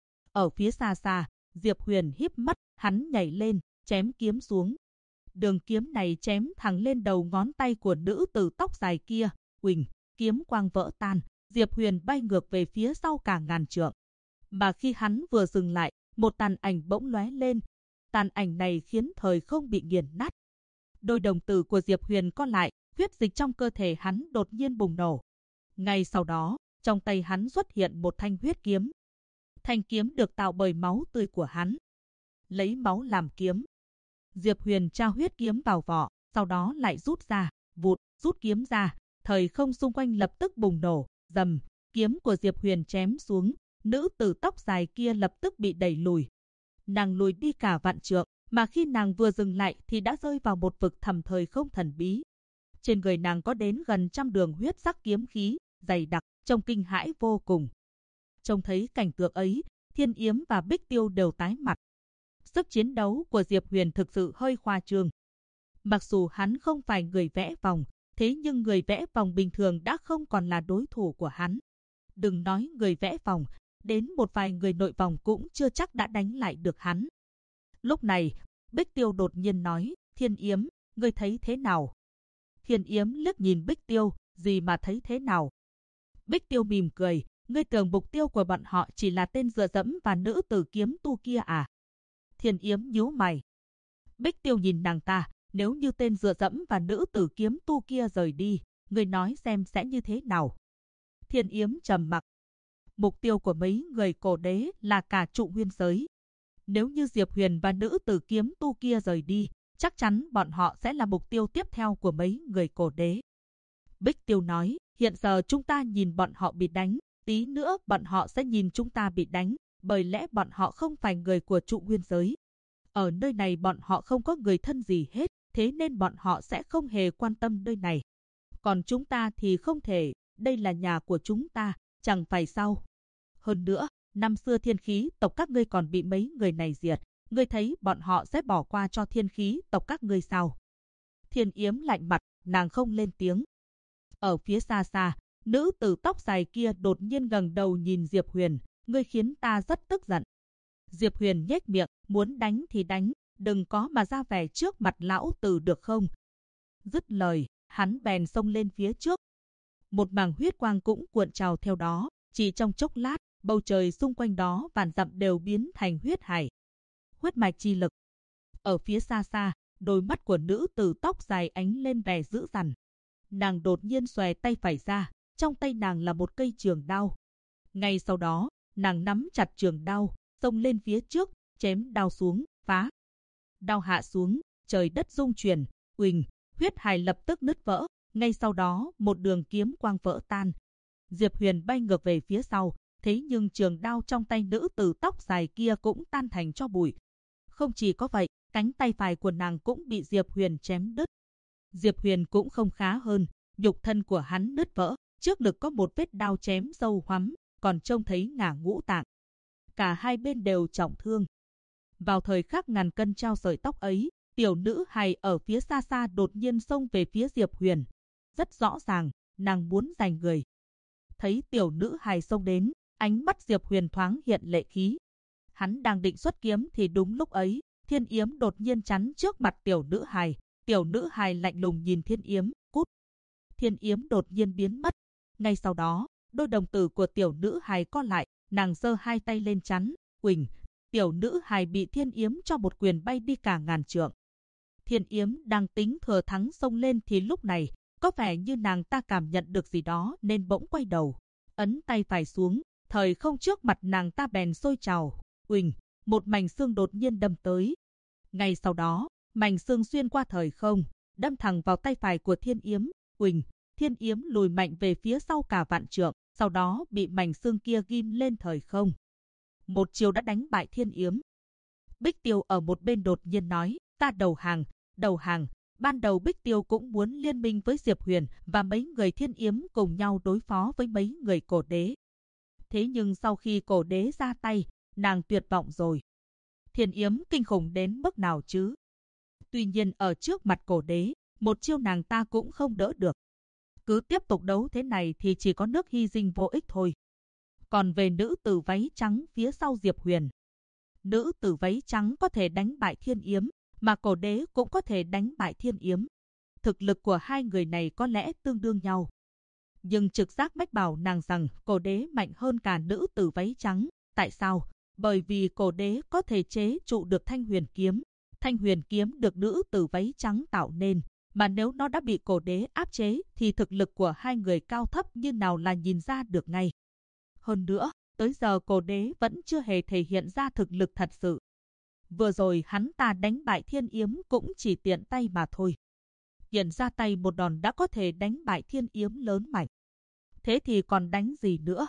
Speaker 1: Ở phía xa xa, Diệp Huyền híp mắt, hắn nhảy lên, chém kiếm xuống. Đường kiếm này chém thẳng lên đầu ngón tay của nữ tử tóc dài kia, huỳnh, kiếm quang vỡ tan, Diệp Huyền bay ngược về phía sau cả ngàn trượng. Mà khi hắn vừa dừng lại, một tàn ảnh bỗng lóe lên. Tàn ảnh này khiến thời không bị nghiền nát. Đôi đồng tử của Diệp Huyền co lại, huyết dịch trong cơ thể hắn đột nhiên bùng nổ. Ngay sau đó, trong tay hắn xuất hiện một thanh huyết kiếm. Thanh kiếm được tạo bởi máu tươi của hắn. Lấy máu làm kiếm. Diệp Huyền tra huyết kiếm vào vỏ, sau đó lại rút ra, rút kiếm ra, thời không xung quanh lập tức bùng nổ, rầm, kiếm của Diệp Huyền chém xuống, nữ tử tóc dài kia lập tức bị đẩy lùi. Nàng lùi đi cả vạn trượng, mà khi nàng vừa dừng lại thì đã rơi vào một vực thẳm thời không thần bí. Trên người nàng có đến gần 100 đường huyết sắc kiếm khí, dày đặc, trông kinh hãi vô cùng. Trông thấy cảnh tượng ấy, Thiên Yếm và Bích Tiêu đều tái mặt. Sức chiến đấu của Diệp Huyền thực sự hơi khoa trương. Mặc dù hắn không phải người vẽ vòng, thế nhưng người vẽ vòng bình thường đã không còn là đối thủ của hắn. Đừng nói người vẽ vòng, đến một vài người nội vòng cũng chưa chắc đã đánh lại được hắn. Lúc này, Bích Tiêu đột nhiên nói, Thiên Yếm, ngươi thấy thế nào? Thiên Yếm liếc nhìn Bích Tiêu, gì mà thấy thế nào? Bích Tiêu mỉm cười, ngươi tưởng mục tiêu của bọn họ chỉ là tên dựa dẫm và nữ tử kiếm tu kia à? Thiên Yếm nhíu mày. Bích Tiêu nhìn nàng ta, nếu như tên dựa dẫm và nữ tử kiếm tu kia rời đi, ngươi nói xem sẽ như thế nào? Thiên Yếm trầm mặc. Mục tiêu của mấy người cổ đế là cả trụ nguyên giới. Nếu như Diệp Huyền và nữ tử kiếm tu kia rời đi, chắc chắn bọn họ sẽ là mục tiêu tiếp theo của mấy người cổ đế. Bích Tiêu nói, hiện giờ chúng ta nhìn bọn họ bị đánh, tí nữa bọn họ sẽ nhìn chúng ta bị đánh, bởi lẽ bọn họ không phải người của trụ nguyên giới. Ở nơi này bọn họ không có người thân gì hết, thế nên bọn họ sẽ không hề quan tâm nơi này. Còn chúng ta thì không thể, đây là nhà của chúng ta, chẳng phải sao? Hơn nữa, năm xưa thiên khí tộc các ngươi còn bị mấy người này diệt, ngươi thấy bọn họ sẽ bỏ qua cho thiên khí tộc các ngươi sao? Thiên Yếm lạnh mặt, nàng không lên tiếng. Ở phía xa xa, nữ tử tóc dài kia đột nhiên ngẩng đầu nhìn Diệp Huyền, ngươi khiến ta rất tức giận. Diệp Huyền nhếch miệng, muốn đánh thì đánh, đừng có mà ra vẻ trước mặt lão tử được không? Dứt lời, hắn bèn xông lên phía trước. Một mảng huyết quang cũng cuộn trào theo đó, chỉ trong chốc lát, bầu trời xung quanh đó vạn dặm đều biến thành huyết hải. Huyết mạch chi lực. Ở phía xa xa, đôi mắt của nữ tử tóc dài ánh lên vẻ dữ dằn. Nàng đột nhiên xòe tay phải ra, trong tay nàng là một cây trường đao. Ngay sau đó, nàng nắm chặt trường đao, xông lên phía trước, chém đao xuống, phá. Đao hạ xuống, trời đất rung chuyển, uỳnh, huyết hải lập tức nứt vỡ. Ngay sau đó, một đường kiếm quang vỡ tan. Diệp Huyền bay ngược về phía sau, thế nhưng trường đao trong tay nữ tử tóc dài kia cũng tan thành tro bụi. Không chỉ có vậy, cánh tay phải của nàng cũng bị Diệp Huyền chém đứt. Diệp Huyền cũng không khá hơn, nhục thân của hắn nứt vỡ, trước ngực có một vết đao chém sâu hoắm, còn trông thấy ngả ngũ tạng. Cả hai bên đều trọng thương. Vào thời khắc ngàn cân treo sợi tóc ấy, tiểu nữ hài ở phía xa xa đột nhiên xông về phía Diệp Huyền. Rất rõ ràng, nàng muốn giành người. Thấy tiểu nữ hài xông đến, ánh mắt Diệp Huyền thoáng hiện lệ khí. Hắn đang định xuất kiếm thì đúng lúc ấy, Thiên Yếm đột nhiên chắn trước mặt tiểu nữ hài. Tiểu nữ hài lạnh lùng nhìn Thiên Yếm, cút. Thiên Yếm đột nhiên biến mất. Ngay sau đó, đôi đồng tử của tiểu nữ hài co lại, nàng giơ hai tay lên chắn, uỳnh. Tiểu nữ hài bị Thiên Yếm cho một quyền bay đi cả ngàn trượng. Thiên Yếm đang tính thừa thắng xông lên thì lúc này, có vẻ như nàng ta cảm nhận được gì đó nên bỗng quay đầu, ấn tay phải xuống, thời không trước mặt nàng ta bèn sôi trào, uỳnh, một mảnh xương đột nhiên đâm tới. Ngay sau đó, mảnh xương xuyên qua thời không, đâm thẳng vào tay phải của Thiên Yếm, uỳnh, Thiên Yếm lùi mạnh về phía sau cả vạn trượng, sau đó bị mảnh xương kia ghim lên thời không. Một chiều đã đánh bại Thiên Yếm. Bích Tiêu ở một bên đột nhiên nói, ta đầu hàng, đầu hàng. Ban đầu Bích Tiêu cũng muốn liên minh với Diệp Huyền và mấy người Thiên Yếm cùng nhau đối phó với mấy người Cổ Đế. Thế nhưng sau khi Cổ Đế ra tay, nàng tuyệt vọng rồi. Thiên Yếm kinh khủng đến mức nào chứ? Tuy nhiên ở trước mặt Cổ Đế, một chiêu nàng ta cũng không đỡ được. Cứ tiếp tục đấu thế này thì chỉ có nước hy sinh vô ích thôi. Còn về nữ tử váy trắng phía sau Diệp Huyền, nữ tử váy trắng có thể đánh bại Thiên Yếm, mà Cổ Đế cũng có thể đánh bại Thiên Yếm. Thực lực của hai người này có lẽ tương đương nhau. Nhưng trực giác mách bảo nàng rằng Cổ Đế mạnh hơn cả nữ tử váy trắng. Tại sao? Bởi vì Cổ Đế có thể chế trụ được Thanh Huyền Kiếm. Thanh Huyền Kiếm được nữ tử váy trắng tạo nên. Mà nếu nó đã bị Cổ Đế áp chế thì thực lực của hai người cao thấp như nào là nhìn ra được ngay. Hơn nữa, tới giờ Cổ Đế vẫn chưa hề thể hiện ra thực lực thật sự. Vừa rồi hắn ta đánh bại Thiên Yếm cũng chỉ tiện tay mà thôi. Hiện ra tay một đòn đã có thể đánh bại Thiên Yếm lớn mạnh. Thế thì còn đánh gì nữa?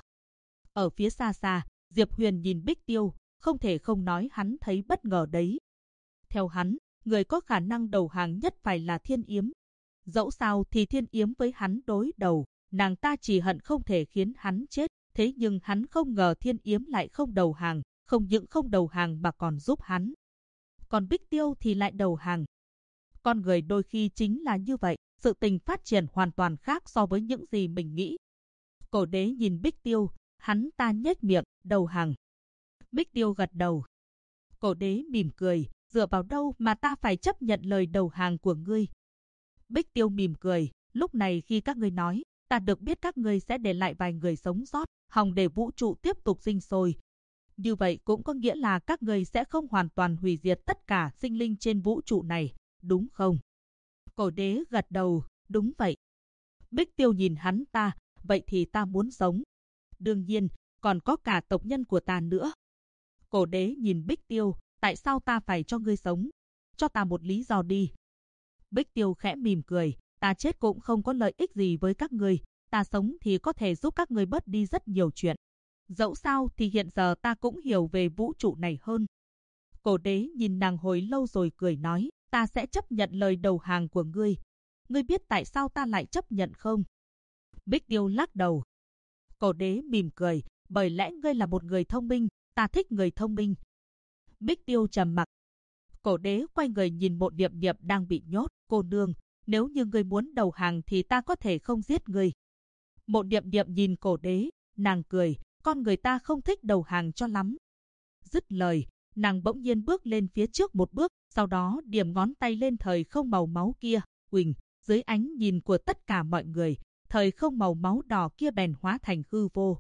Speaker 1: Ở phía xa xa, Diệp Huyền nhìn Bích Tiêu, không thể không nói hắn thấy bất ngờ đấy. Theo hắn, người có khả năng đầu hàng nhất phải là Thiên Yếm. Dẫu sao thì Thiên Yếm với hắn đối đầu, nàng ta chỉ hận không thể khiến hắn chết. Thế nhưng hắn không ngờ Thiên Yếm lại không đầu hàng, không những không đầu hàng mà còn giúp hắn. Còn Bích Tiêu thì lại đầu hàng. Con người đôi khi chính là như vậy, sự tình phát triển hoàn toàn khác so với những gì mình nghĩ. Cổ Đế nhìn Bích Tiêu, hắn ta nhếch miệng, đầu hàng. Bích Tiêu gật đầu. Cổ Đế mỉm cười, dựa vào đâu mà ta phải chấp nhận lời đầu hàng của ngươi? Bích Tiêu mỉm cười, lúc này khi các ngươi nói, ta được biết các ngươi sẽ để lại vài người sống sót, hòng để vũ trụ tiếp tục sinh sôi. Như vậy cũng có nghĩa là các ngươi sẽ không hoàn toàn hủy diệt tất cả sinh linh trên vũ trụ này, đúng không? Cổ Đế gật đầu, đúng vậy. Bích Tiêu nhìn hắn ta, vậy thì ta muốn sống. Đương nhiên, còn có cả tộc nhân của ta nữa. Cổ Đế nhìn Bích Tiêu, tại sao ta phải cho ngươi sống? Cho ta một lý do đi. Bích Tiêu khẽ mỉm cười, ta chết cũng không có lợi ích gì với các ngươi, ta sống thì có thể giúp các ngươi bớt đi rất nhiều chuyện. Dẫu sao thì hiện giờ ta cũng hiểu về vũ trụ này hơn. Cổ Đế nhìn nàng hồi lâu rồi cười nói, ta sẽ chấp nhận lời đầu hàng của ngươi. Ngươi biết tại sao ta lại chấp nhận không? Bích Tiêu lắc đầu. Cổ Đế mỉm cười, bởi lẽ ngươi là một người thông minh, ta thích người thông minh. Bích Tiêu trầm mặc. Cổ Đế quay người nhìn Mộ Niệm Niệm đang bị nhốt, cô nương, nếu như ngươi muốn đầu hàng thì ta có thể không giết ngươi. Mộ Niệm Niệm nhìn Cổ Đế, nàng cười, con người ta không thích đầu hàng cho lắm. Dứt lời, nàng bỗng nhiên bước lên phía trước một bước, sau đó điểm ngón tay lên thời không màu máu kia, huỳnh, dưới ánh nhìn của tất cả mọi người, thời không màu máu đỏ kia bèn hóa thành hư vô.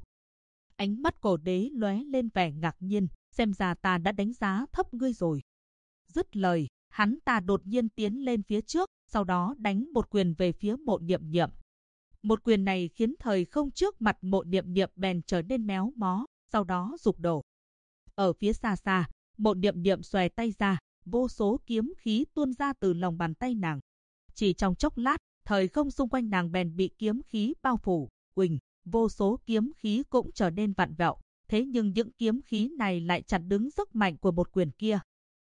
Speaker 1: Ánh mắt Cổ Đế lóe lên vẻ ngạc nhiên, xem ra ta đã đánh giá thấp ngươi rồi. Dứt lời, hắn ta đột nhiên tiến lên phía trước, sau đó đánh một quyền về phía Mộ Niệm Niệm. Một quyền này khiến thời không trước mặt Mộ Niệm Niệm bèn trở nên méo mó, sau đó sụp đổ. Ở phía xa xa, Mộ Niệm Niệm xòe tay ra, vô số kiếm khí tuôn ra từ lòng bàn tay nàng. Chỉ trong chốc lát, thời không xung quanh nàng bèn bị kiếm khí bao phủ, huỳnh, vô số kiếm khí cũng trở nên vặn vẹo. Thế nhưng những kiếm khí này lại chặn đứng sức mạnh của một quyền kia.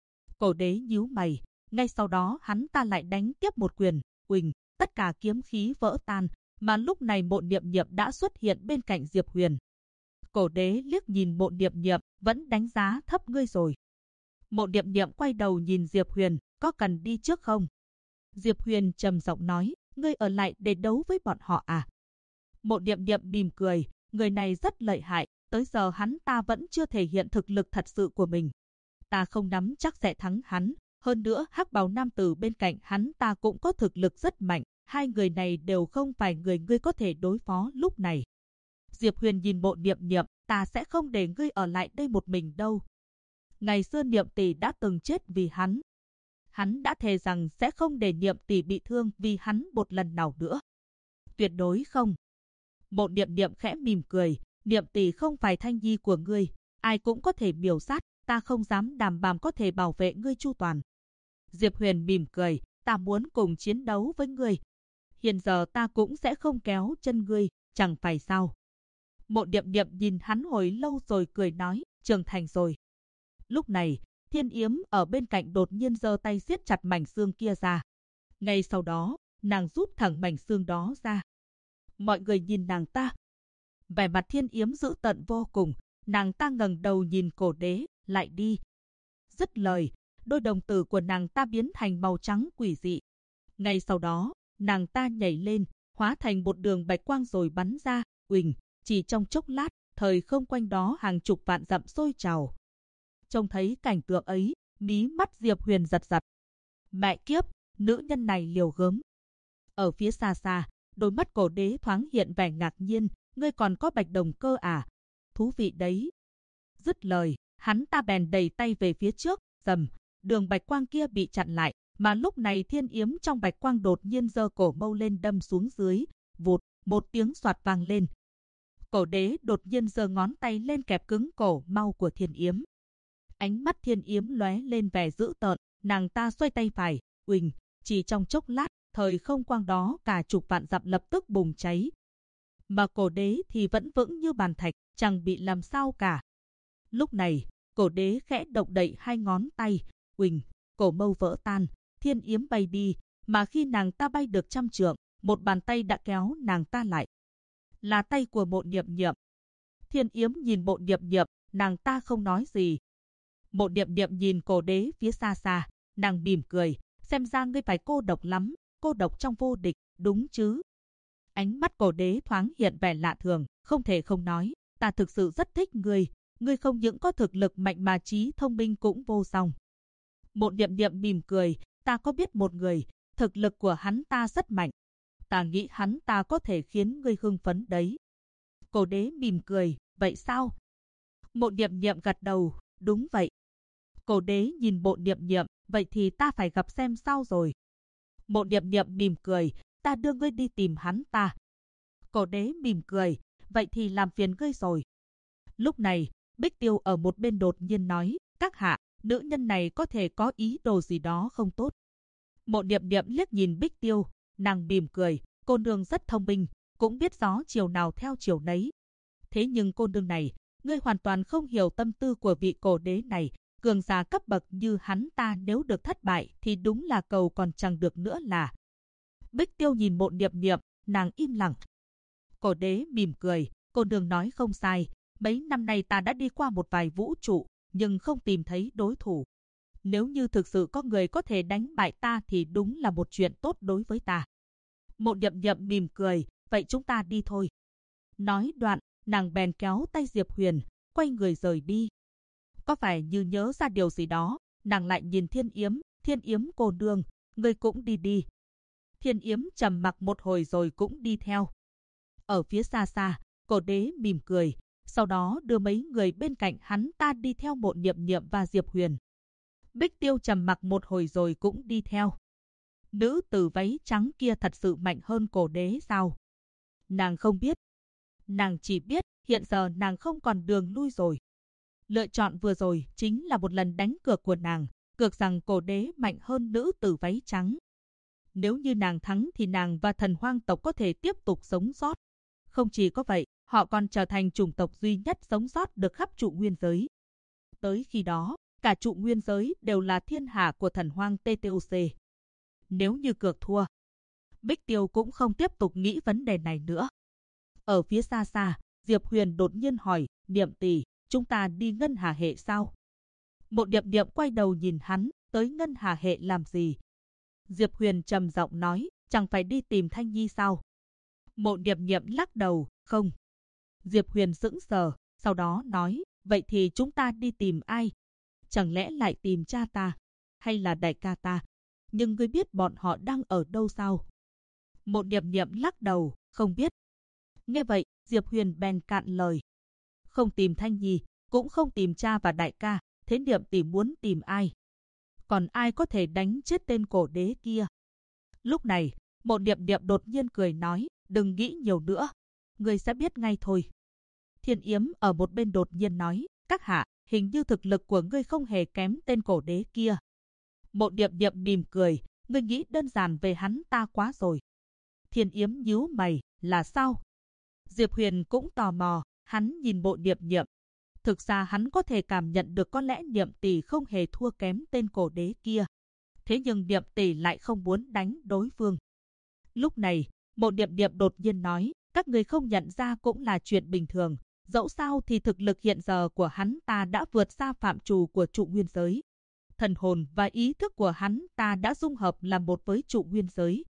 Speaker 1: Cổ Đế nhíu mày, ngay sau đó hắn ta lại đánh tiếp một quyền, huỳnh, tất cả kiếm khí vỡ tan, mà lúc này Mộ Niệm Niệm đã xuất hiện bên cạnh Diệp Huyền. Cổ Đế liếc nhìn Mộ Niệm Niệm, vẫn đánh giá thấp ngươi rồi. Mộ Niệm Niệm quay đầu nhìn Diệp Huyền, có cần đi trước không? Diệp Huyền trầm giọng nói, ngươi ở lại để đấu với bọn họ à? Mộ Niệm Niệm mỉm cười, người này rất lợi hại, tới giờ hắn ta vẫn chưa thể hiện thực lực thật sự của mình. Ta không nắm chắc sẽ thắng hắn, hơn nữa hắc bào nam tử bên cạnh hắn ta cũng có thực lực rất mạnh, hai người này đều không phải người ngươi có thể đối phó lúc này. Diệp Huyền nhìn Mộ Niệm Niệm, ta sẽ không để ngươi ở lại đây một mình đâu. Ngày xưa Niệm tỷ đã từng chết vì hắn. Hắn đã thề rằng sẽ không để Niệm tỷ bị thương vì hắn một lần nào nữa. Tuyệt đối không. Mộ Niệm Niệm khẽ mỉm cười, Niệm tỷ không phải Thanh nhi của ngươi, ai cũng có thể miểu sát, ta không dám đảm bảo có thể bảo vệ ngươi chu toàn. Diệp Huyền mỉm cười, ta muốn cùng chiến đấu với ngươi. Hiện giờ ta cũng sẽ không kéo chân ngươi, chẳng phải sao? Mộ Điệp Điệp nhìn hắn hồi lâu rồi cười nói, trưởng thành rồi. Lúc này, Thiên Yếm ở bên cạnh đột nhiên giơ tay siết chặt mảnh xương kia ra. Ngay sau đó, nàng rút thẳng mảnh xương đó ra. Mọi người nhìn nàng ta. Vẻ mặt Thiên Yếm dữ tợn vô cùng, nàng ta ngẩng đầu nhìn Cổ Đế, lại đi. Dứt lời, đôi đồng tử của nàng ta biến thành màu trắng quỷ dị. Ngay sau đó, nàng ta nhảy lên, hóa thành một đường bạch quang rồi bắn ra, uỳnh, chỉ trong chốc lát, thời không quanh đó hàng chục vạn dặm sôi trào. Trông thấy cảnh tượng ấy, mí mắt Diệp Huyền giật giật. Mẹ kiếp, nữ nhân này liều gớm. Ở phía xa xa, đôi mắt Cổ Đế thoáng hiện vẻ ngạc nhiên, ngươi còn có bạch đồng cơ à? Thú vị đấy. Dứt lời, hắn ta bèn đẩy tay về phía trước, rầm, đường bạch quang kia bị chặn lại, mà lúc này Thiên Yếm trong bạch quang đột nhiên giơ cổ mâu lên đâm xuống dưới, vụt, một tiếng xoạt vang lên. Cổ Đế đột nhiên giơ ngón tay lên kẹp cứng cổ mau của Thiên Yếm. Ánh mắt Thiên Yếm lóe lên vẻ dữ tợn, nàng ta xoay tay phải, uỳnh, chỉ trong chốc lát, thời không quang đó cả chục vạn dặm lập tức bùng cháy. Mà Cổ Đế thì vẫn vững như bàn thạch, chẳng bị làm sao cả. Lúc này, Cổ Đế khẽ động đậy hai ngón tay, uỳnh, cổ mâu vỡ tan, Thiên Yếm bay đi, mà khi nàng ta bay được 100 trượng, một bàn tay đã kéo nàng ta lại. Là tay của Mộ Điệp Điệp. Thiên Yếm nhìn Mộ Điệp Điệp, nàng ta không nói gì. Mộ Điệp Điệp nhìn Cổ Đế phía xa xa, nàng mỉm cười, xem ra ngươi phải cô độc lắm, cô độc trong vô địch, đúng chứ? Ánh mắt Cổ Đế thoáng hiện vẻ lạ thường, không thể không nói, ta thực sự rất thích ngươi không những có thực lực mạnh mà trí thông minh cũng vô song. Mộ Điệp Điệp mỉm cười, ta có biết một người, thực lực của hắn ta rất mạnh. Ta nghĩ hắn ta có thể khiến ngươi hưng phấn đấy. Cổ Đế mỉm cười, vậy sao? Mộ Điệp Điệp gật đầu, đúng vậy. Cổ Đế nhìn Mộ Điệp Điệp, vậy thì ta phải gặp xem sao rồi. Mộ Điệp Điệp mỉm cười, ta đưa ngươi đi tìm hắn ta. Cổ Đế mỉm cười, vậy thì làm phiền ngươi rồi. Lúc này, Bích Tiêu ở một bên đột nhiên nói, các hạ, nữ nhân này có thể có ý đồ gì đó không tốt. Mộ Điệp Điệp liếc nhìn Bích Tiêu, nàng mỉm cười, cô nương rất thông minh, cũng biết gió chiều nào theo chiều nấy. Thế nhưng cô nương này, ngươi hoàn toàn không hiểu tâm tư của vị Cổ Đế này, cường giả cấp bậc như hắn ta nếu được thất bại thì đúng là cầu còn chẳng được nữa là. Bích Tiêu nhìn Mộ Điệp Điệp, nàng im lặng. Cổ Đế mỉm cười, cô nương nói không sai, mấy năm nay ta đã đi qua một vài vũ trụ, nhưng không tìm thấy đối thủ. Nếu như thực sự có người có thể đánh bại ta thì đúng là một chuyện tốt đối với ta. Mộ Điệp Điệp mỉm cười, vậy chúng ta đi thôi. Nói đoạn, nàng bèn kéo tay Diệp Huyền, quay người rời đi. Có phải như nhớ ra điều gì đó, nàng lại nhìn Thiên Yếm cô nương, ngươi cũng đi đi. Thiên Yếm trầm mặc một hồi rồi cũng đi theo. Ở phía xa xa, Cổ Đế mỉm cười, sau đó đưa mấy người bên cạnh hắn ta đi theo Mộ Điệp Điệp và Diệp Huyền. Bích Tiêu trầm mặc một hồi rồi cũng đi theo. Nữ tử váy trắng kia thật sự mạnh hơn Cổ Đế sao? Nàng không biết. Nàng chỉ biết hiện giờ nàng không còn đường lui rồi. Lựa chọn vừa rồi chính là một lần đánh cược của nàng, cược rằng Cổ Đế mạnh hơn nữ tử váy trắng. Nếu như nàng thắng thì nàng và thần hoang tộc có thể tiếp tục sống sót. Không chỉ có vậy, họ còn trở thành chủng tộc duy nhất sống sót được khắp trụ nguyên giới. Tới khi đó, cả trụ nguyên giới đều là thiên hạ của thần hoang TTOC. Nếu như cược thua, Bích Tiêu cũng không tiếp tục nghĩ vấn đề này nữa. Ở phía xa xa, Diệp Huyền đột nhiên hỏi, Niệm tỷ, chúng ta đi Ngân Hà hệ sao? Mộ Điệp Điệp quay đầu nhìn hắn, tới Ngân Hà hệ làm gì? Diệp Huyền trầm giọng nói, chẳng phải đi tìm Thanh Nhi sao? Mộ Điệp Điệp lắc đầu, không. Diệp Huyền sững sờ, sau đó nói, vậy thì chúng ta đi tìm ai? Chẳng lẽ lại tìm cha ta? Hay là đại ca ta? Nhưng ngươi biết bọn họ đang ở đâu sao? Mộ Điệp Điệp lắc đầu, không biết. Nghe vậy, Diệp Huyền bèn cạn lời. Không tìm Thanh Nhi, cũng không tìm cha và đại ca, thế Niệm tỷ muốn tìm ai? Còn ai có thể đánh chết tên Cổ Đế kia? Lúc này, Mộ Điệp Điệp đột nhiên cười nói, đừng nghĩ nhiều nữa, ngươi sẽ biết ngay thôi. Thiên Yếm ở một bên đột nhiên nói, các hạ, hình như thực lực của ngươi không hề kém tên Cổ Đế kia. Mộ Điệp Điệp mỉm cười, ngươi nghĩ đơn giản về hắn ta quá rồi. Thiên Yếm nhíu mày, là sao? Diệp Huyền cũng tò mò, Hắn nhìn Mộ Niệm Niệm. Thực ra hắn có thể cảm nhận được có lẽ Niệm tỷ không hề thua kém tên cổ đế kia. Thế nhưng Niệm tỷ lại không muốn đánh đối phương. Lúc này, Mộ Niệm Niệm đột nhiên nói, các người không nhận ra cũng là chuyện bình thường. Dẫu sao thì thực lực hiện giờ của hắn ta đã vượt xa phạm trù của trụ nguyên giới. Thần hồn và ý thức của hắn ta đã dung hợp làm một với trụ nguyên giới.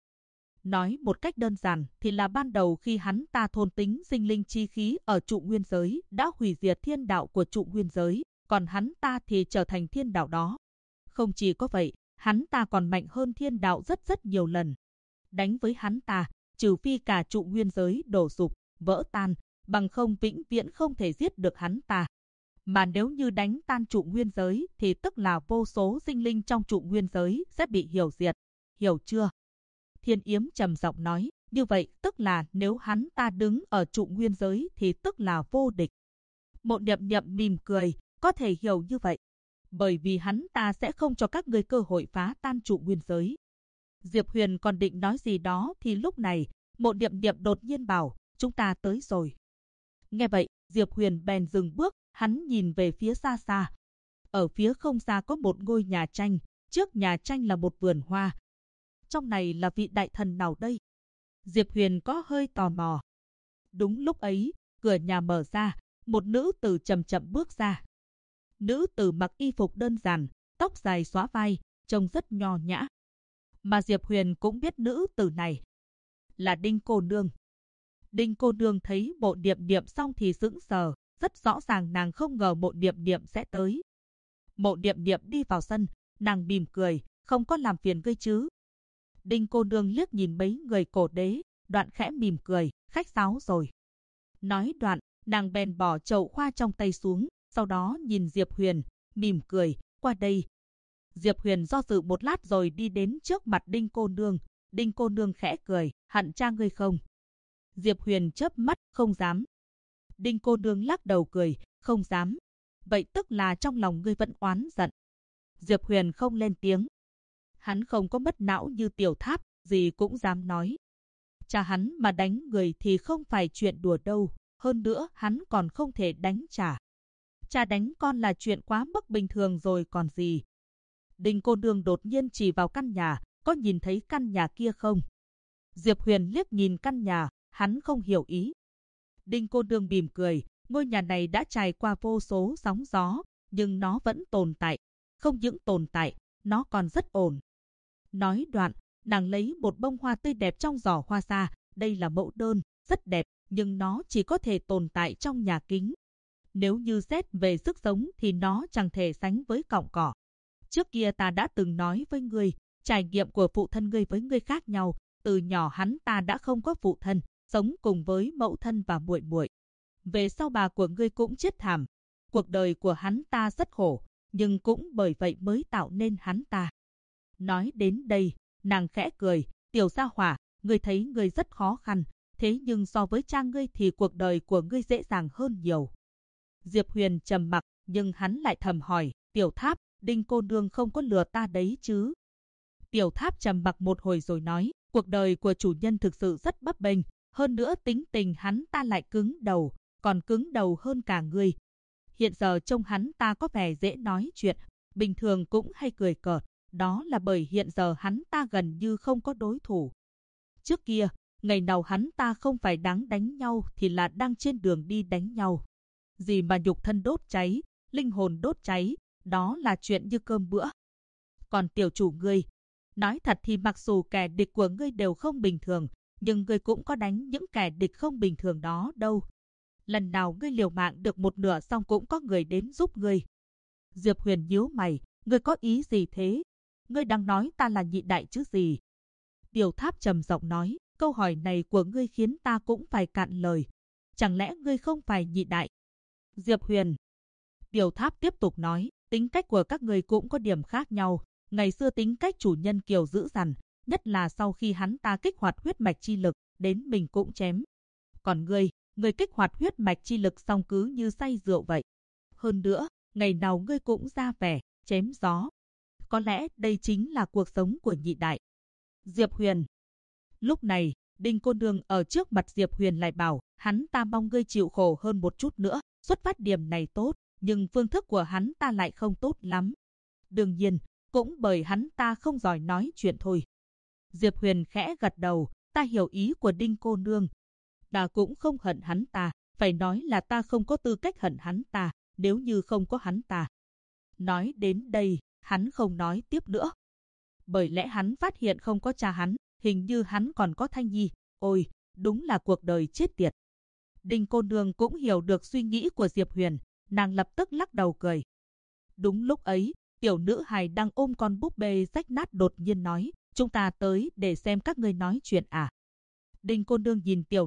Speaker 1: Nói một cách đơn giản thì là ban đầu khi hắn ta thôn tính sinh linh chi khí ở trụ nguyên giới đã hủy diệt thiên đạo của trụ nguyên giới, còn hắn ta thì trở thành thiên đạo đó. Không chỉ có vậy, hắn ta còn mạnh hơn thiên đạo rất nhiều lần. Đánh với hắn ta, trừ phi cả trụ nguyên giới đổ sụp, vỡ tan, bằng không vĩnh viễn không thể giết được hắn ta. Mà nếu như đánh tan trụ nguyên giới thì tức là vô số sinh linh trong trụ nguyên giới sẽ bị hiểu diệt. Hiểu chưa? Thiên Yếm trầm giọng nói, như vậy tức là nếu hắn ta đứng ở trụ nguyên giới thì tức là vô địch. Mộ Niệm Niệm mỉm cười, có thể hiểu như vậy. Bởi vì hắn ta sẽ không cho các ngươi cơ hội phá tan trụ nguyên giới. Diệp Huyền còn định nói gì đó thì lúc này, Mộ Niệm Niệm đột nhiên bảo, chúng ta tới rồi. Nghe vậy, Diệp Huyền bèn dừng bước, hắn nhìn về phía xa xa. Ở phía không xa có một ngôi nhà tranh, trước nhà tranh là một vườn hoa. Trong này là vị đại thần nào đây? Diệp Huyền có hơi tò mò. Đúng lúc ấy, cửa nhà mở ra, một nữ tử chậm chậm bước ra. Nữ tử mặc y phục đơn giản, tóc dài xõa vai, trông rất nho nhã. Mà Diệp Huyền cũng biết nữ tử này là Đinh cô nương. Đinh cô nương thấy Mộ Niệm Niệm xong thì sững sờ, rất rõ ràng nàng không ngờ Mộ Niệm Niệm sẽ tới. Mộ Niệm Niệm đi vào sân, nàng mỉm cười, không có làm phiền ngươi chứ. Đinh cô nương liếc nhìn mấy người cổ đế, đoạn khẽ mỉm cười, khách sáo rồi. Nói đoạn, nàng bèn bỏ chậu hoa trong tay xuống, sau đó nhìn Diệp Huyền, mỉm cười, qua đây. Diệp Huyền do dự một lát rồi đi đến trước mặt Đinh cô nương. Đinh cô nương khẽ cười, hận cha ngươi không? Diệp Huyền chớp mắt, không dám. Đinh cô nương lắc đầu cười, không dám. Vậy tức là trong lòng ngươi vẫn oán giận. Diệp Huyền không lên tiếng. Hắn không có mất não như Tiểu Tháp, gì cũng dám nói. Cha hắn mà đánh người thì không phải chuyện đùa đâu, hơn nữa hắn còn không thể đánh trả. Cha đánh con là chuyện quá mức bình thường rồi còn gì. Đinh cô nương đột nhiên chỉ vào căn nhà, có nhìn thấy căn nhà kia không? Diệp Huyền liếc nhìn căn nhà, hắn không hiểu ý. Đinh cô nương mỉm cười, ngôi nhà này đã trải qua vô số sóng gió, nhưng nó vẫn tồn tại. Không những tồn tại, nó còn rất ổn. Nói đoạn, nàng lấy một bông hoa tươi đẹp trong giỏ hoa ra, đây là mẫu đơn, rất đẹp, nhưng nó chỉ có thể tồn tại trong nhà kính. Nếu như xét về sức sống thì nó chẳng thể sánh với cọng cỏ. Trước kia ta đã từng nói với ngươi, trải nghiệm của phụ thân ngươi với ngươi khác nhau, từ nhỏ hắn ta đã không có phụ thân, sống cùng với mẫu thân và muội muội. Về sau bà của ngươi cũng chết thảm. Cuộc đời của hắn ta rất khổ, nhưng cũng bởi vậy mới tạo nên hắn ta. Nói đến đây, nàng khẽ cười, Tiểu gia hỏa, ngươi thấy ngươi rất khó khăn, thế nhưng so với cha ngươi thì cuộc đời của ngươi dễ dàng hơn nhiều. Diệp Huyền trầm mặc, nhưng hắn lại thầm hỏi, Tiểu Tháp, Đinh cô nương không có lừa ta đấy chứ? Tiểu Tháp trầm mặc một hồi rồi nói, cuộc đời của chủ nhân thực sự rất bấp bênh, hơn nữa tính tình hắn ta lại cứng đầu, còn cứng đầu hơn cả ngươi. Hiện giờ trông hắn ta có vẻ dễ nói chuyện, bình thường cũng hay cười cợt, đó là bởi hiện giờ hắn ta gần như không có đối thủ. Trước kia, ngày nào hắn ta không phải đáng đánh nhau thì là đang trên đường đi đánh nhau. Gì mà nhục thân đốt cháy, linh hồn đốt cháy, đó là chuyện như cơm bữa. Còn tiểu chủ ngươi, nói thật thì mặc dù kẻ địch của ngươi đều không bình thường, nhưng ngươi cũng có đánh những kẻ địch không bình thường đó đâu. Lần nào ngươi liều mạng được một nửa xong cũng có người đến giúp ngươi. Diệp Huyền nhíu mày, ngươi có ý gì thế? Ngươi đang nói ta là nhị đại chứ gì? Tiểu Tháp trầm giọng nói, câu hỏi này của ngươi khiến ta cũng phải cạn lời. Chẳng lẽ ngươi không phải nhị đại? Diệp Huyền. Tiểu Tháp tiếp tục nói, tính cách của các ngươi cũng có điểm khác nhau. Ngày xưa tính cách chủ nhân Kiều dữ dằn, nhất là sau khi hắn ta kích hoạt huyết mạch chi lực, đến mình cũng chém. Còn ngươi kích hoạt huyết mạch chi lực xong cứ như say rượu vậy. Hơn nữa, ngày nào ngươi cũng ra vẻ, chém gió. Có lẽ đây chính là cuộc sống của nhị đại. Diệp Huyền. Lúc này, Đinh cô nương ở trước mặt Diệp Huyền lại bảo, hắn ta mong ngươi chịu khổ hơn một chút nữa, xuất phát điểm này tốt, nhưng phương thức của hắn ta lại không tốt lắm. Đương nhiên, cũng bởi hắn ta không giỏi nói chuyện thôi. Diệp Huyền khẽ gật đầu, ta hiểu ý của Đinh cô nương. Ta cũng không hận hắn ta, phải nói là ta không có tư cách hận hắn ta, nếu như không có hắn ta. Nói đến đây, hắn không nói tiếp nữa. Bởi lẽ hắn phát hiện không có cha hắn, hình như hắn còn có thai nhi. Ôi, đúng là cuộc đời chết tiệt. Đinh cô nương cũng hiểu được suy nghĩ của Diệp Huyền, nàng lập tức lắc đầu cười. Đúng lúc ấy, tiểu nữ hài đang ôm con búp bê rách nát đột nhiên nói, chúng ta tới để xem các ngươi nói chuyện à. Đinh cô nương nhìn tiểu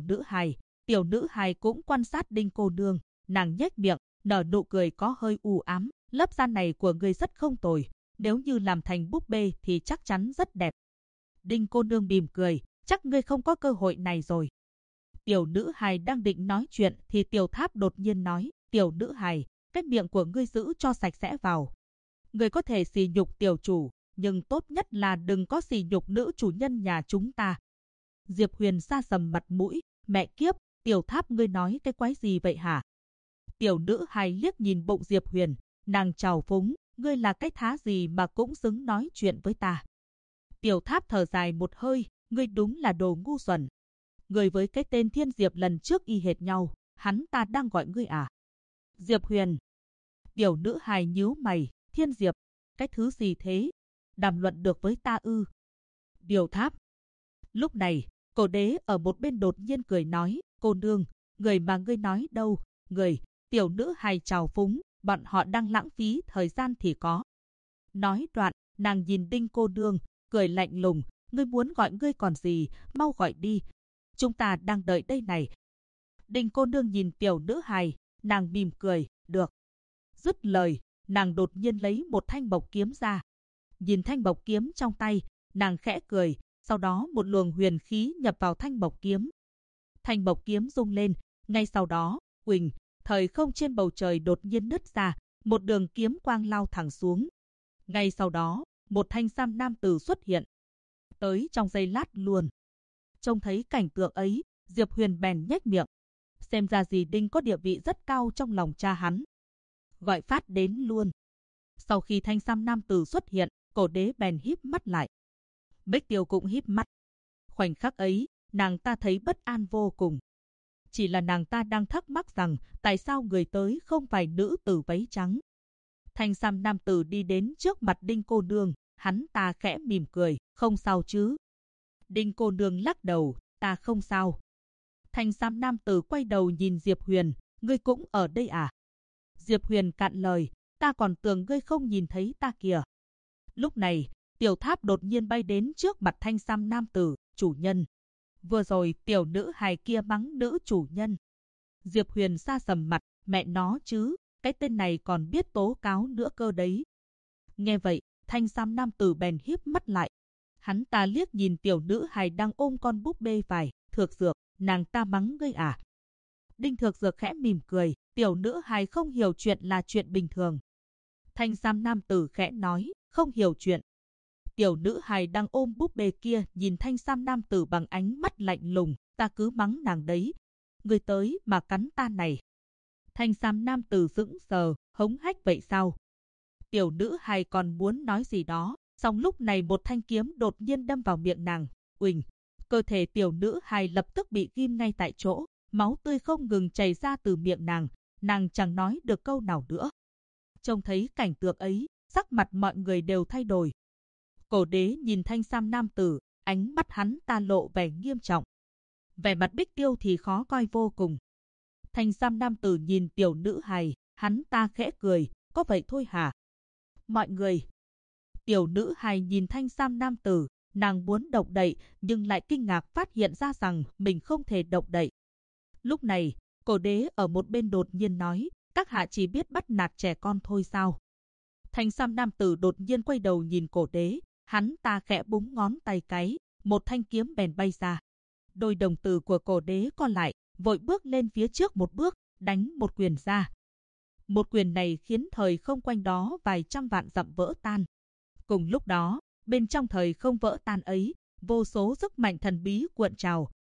Speaker 1: nữ hài cũng quan sát Đinh cô nương, nàng nhếch miệng, nở nụ cười có hơi u ám, lớp da này của ngươi rất không tồi, nếu như làm thành búp bê thì chắc chắn rất đẹp. Đinh cô nương mỉm cười, chắc ngươi không có cơ hội này rồi. Tiểu nữ hài đang định nói chuyện thì Tiểu Tháp đột nhiên nói, tiểu nữ hài, cái miệng của ngươi giữ cho sạch sẽ vào. Ngươi có thể sỉ nhục tiểu chủ, nhưng tốt nhất là đừng có sỉ nhục nữ chủ nhân nhà chúng ta. Diệp Huyền sa sầm mặt mũi, mẹ kiếp, Tiểu Tháp ngươi nói cái quái gì vậy hả? Tiểu nữ hài liếc nhìn bụng Diệp Huyền, nàng trào phúng, ngươi là cái thá gì mà cũng xứng nói chuyện với ta. Tiểu Tháp thở dài một hơi, ngươi đúng là đồ ngu xuẩn. Ngươi với cái tên Thiên Diệp lần trước y hệt nhau, hắn ta đang gọi ngươi à? Diệp Huyền. Tiểu nữ hài nhíu mày, Thiên Diệp, cái thứ gì thế? Đàm luận được với ta ư? Tiểu Tháp. Lúc này, Cổ Đế ở một bên đột nhiên cười nói, cô nương, người mà ngươi nói đâu, người, tiểu nữ hài trào phúng, bọn họ đang lãng phí thời gian thì có. Nói đoạn, nàng nhìn Đinh cô nương, cười lạnh lùng, ngươi muốn gọi ngươi còn gì, mau gọi đi. Chúng ta đang đợi đây này. Đinh cô nương nhìn tiểu nữ hài, nàng mỉm cười, được. Dứt lời, nàng đột nhiên lấy một thanh bộc kiếm ra. Nhìn thanh bộc kiếm trong tay, nàng khẽ cười, sau đó một luồng huyền khí nhập vào thanh bộc kiếm. Thanh bộc kiếm rung lên, ngay sau đó, uỳnh, thời không trên bầu trời đột nhiên nứt ra, một đường kiếm quang lao thẳng xuống. Ngay sau đó, một thanh sam nam tử xuất hiện. Tới trong giây lát luôn. Trông thấy cảnh tượng ấy, Diệp Huyền bèn nhếch miệng. Xem ra dì Đinh có địa vị rất cao trong lòng cha hắn. Gọi phát đến luôn. Sau khi thanh sam nam tử xuất hiện, Cổ Đế bèn híp mắt lại. Bích Tiêu cũng híp mắt. Khoảnh khắc ấy, nàng ta thấy bất an vô cùng. Chỉ là nàng ta đang thắc mắc rằng tại sao người tới không phải nữ tử váy trắng. Thanh sam nam tử đi đến trước mặt Đinh cô nương, hắn ta khẽ mỉm cười, không sao chứ. Đinh cô nương lắc đầu, ta không sao. Thanh sam nam tử quay đầu nhìn Diệp Huyền, ngươi cũng ở đây à? Diệp Huyền cạn lời, ta còn tưởng ngươi không nhìn thấy ta kìa. Lúc này, Tiểu Tháp đột nhiên bay đến trước mặt thanh sam nam tử, chủ nhân. Vừa rồi tiểu nữ hài kia mắng nữ chủ nhân. Diệp Huyền sa sầm mặt, mẹ nó chứ, cái tên này còn biết tố cáo nữa cơ đấy. Nghe vậy, thanh sam nam tử bèn híp mắt lại. Hắn ta liếc nhìn tiểu nữ hài đang ôm con búp bê vải, Thược Dược, nàng ta mắng ngươi à? Đinh Thược Dược khẽ mỉm cười, tiểu nữ hài không hiểu chuyện là chuyện bình thường. Thanh sam nam tử khẽ nói, không hiểu chuyện. Tiểu nữ hài đang ôm búp bê kia nhìn thanh sam nam tử bằng ánh mắt lạnh lùng, ta cứ mắng nàng đấy. Người tới mà cắn ta này. Thanh sam nam tử sững sờ, hống hách vậy sao? Tiểu nữ hài còn muốn nói gì đó, song lúc này một thanh kiếm đột nhiên đâm vào miệng nàng. Uỳnh, cơ thể tiểu nữ hài lập tức bị ghim ngay tại chỗ, máu tươi không ngừng chảy ra từ miệng nàng chẳng nói được câu nào nữa. Trông thấy cảnh tượng ấy, sắc mặt mọi người đều thay đổi. Cổ Đế nhìn thanh sam nam tử, ánh mắt hắn ta lộ vẻ nghiêm trọng. Vẻ mặt Bích Tiêu thì khó coi vô cùng. Thanh sam nam tử nhìn tiểu nữ hài, hắn ta khẽ cười, có vậy thôi hả? Mọi người. Tiểu nữ hài nhìn thanh sam nam tử, nàng muốn động đậy nhưng lại kinh ngạc phát hiện ra rằng mình không thể động đậy. Lúc này, Cổ Đế ở một bên đột nhiên nói, các hạ chỉ biết bắt nạt trẻ con thôi sao? Thanh sam nam tử đột nhiên quay đầu nhìn Cổ Đế, hắn ta khẽ búng ngón tay cái, một thanh kiếm bèn bay ra. Đôi đồng tử của Cổ Đế co lại, vội bước lên phía trước một bước, đánh một quyền ra. Một quyền này khiến thời không quanh đó vài trăm vạn dặm vỡ tan. Cùng lúc đó, bên trong thời không vỡ tan ấy, vô số sức mạnh thần bí cuộn trào,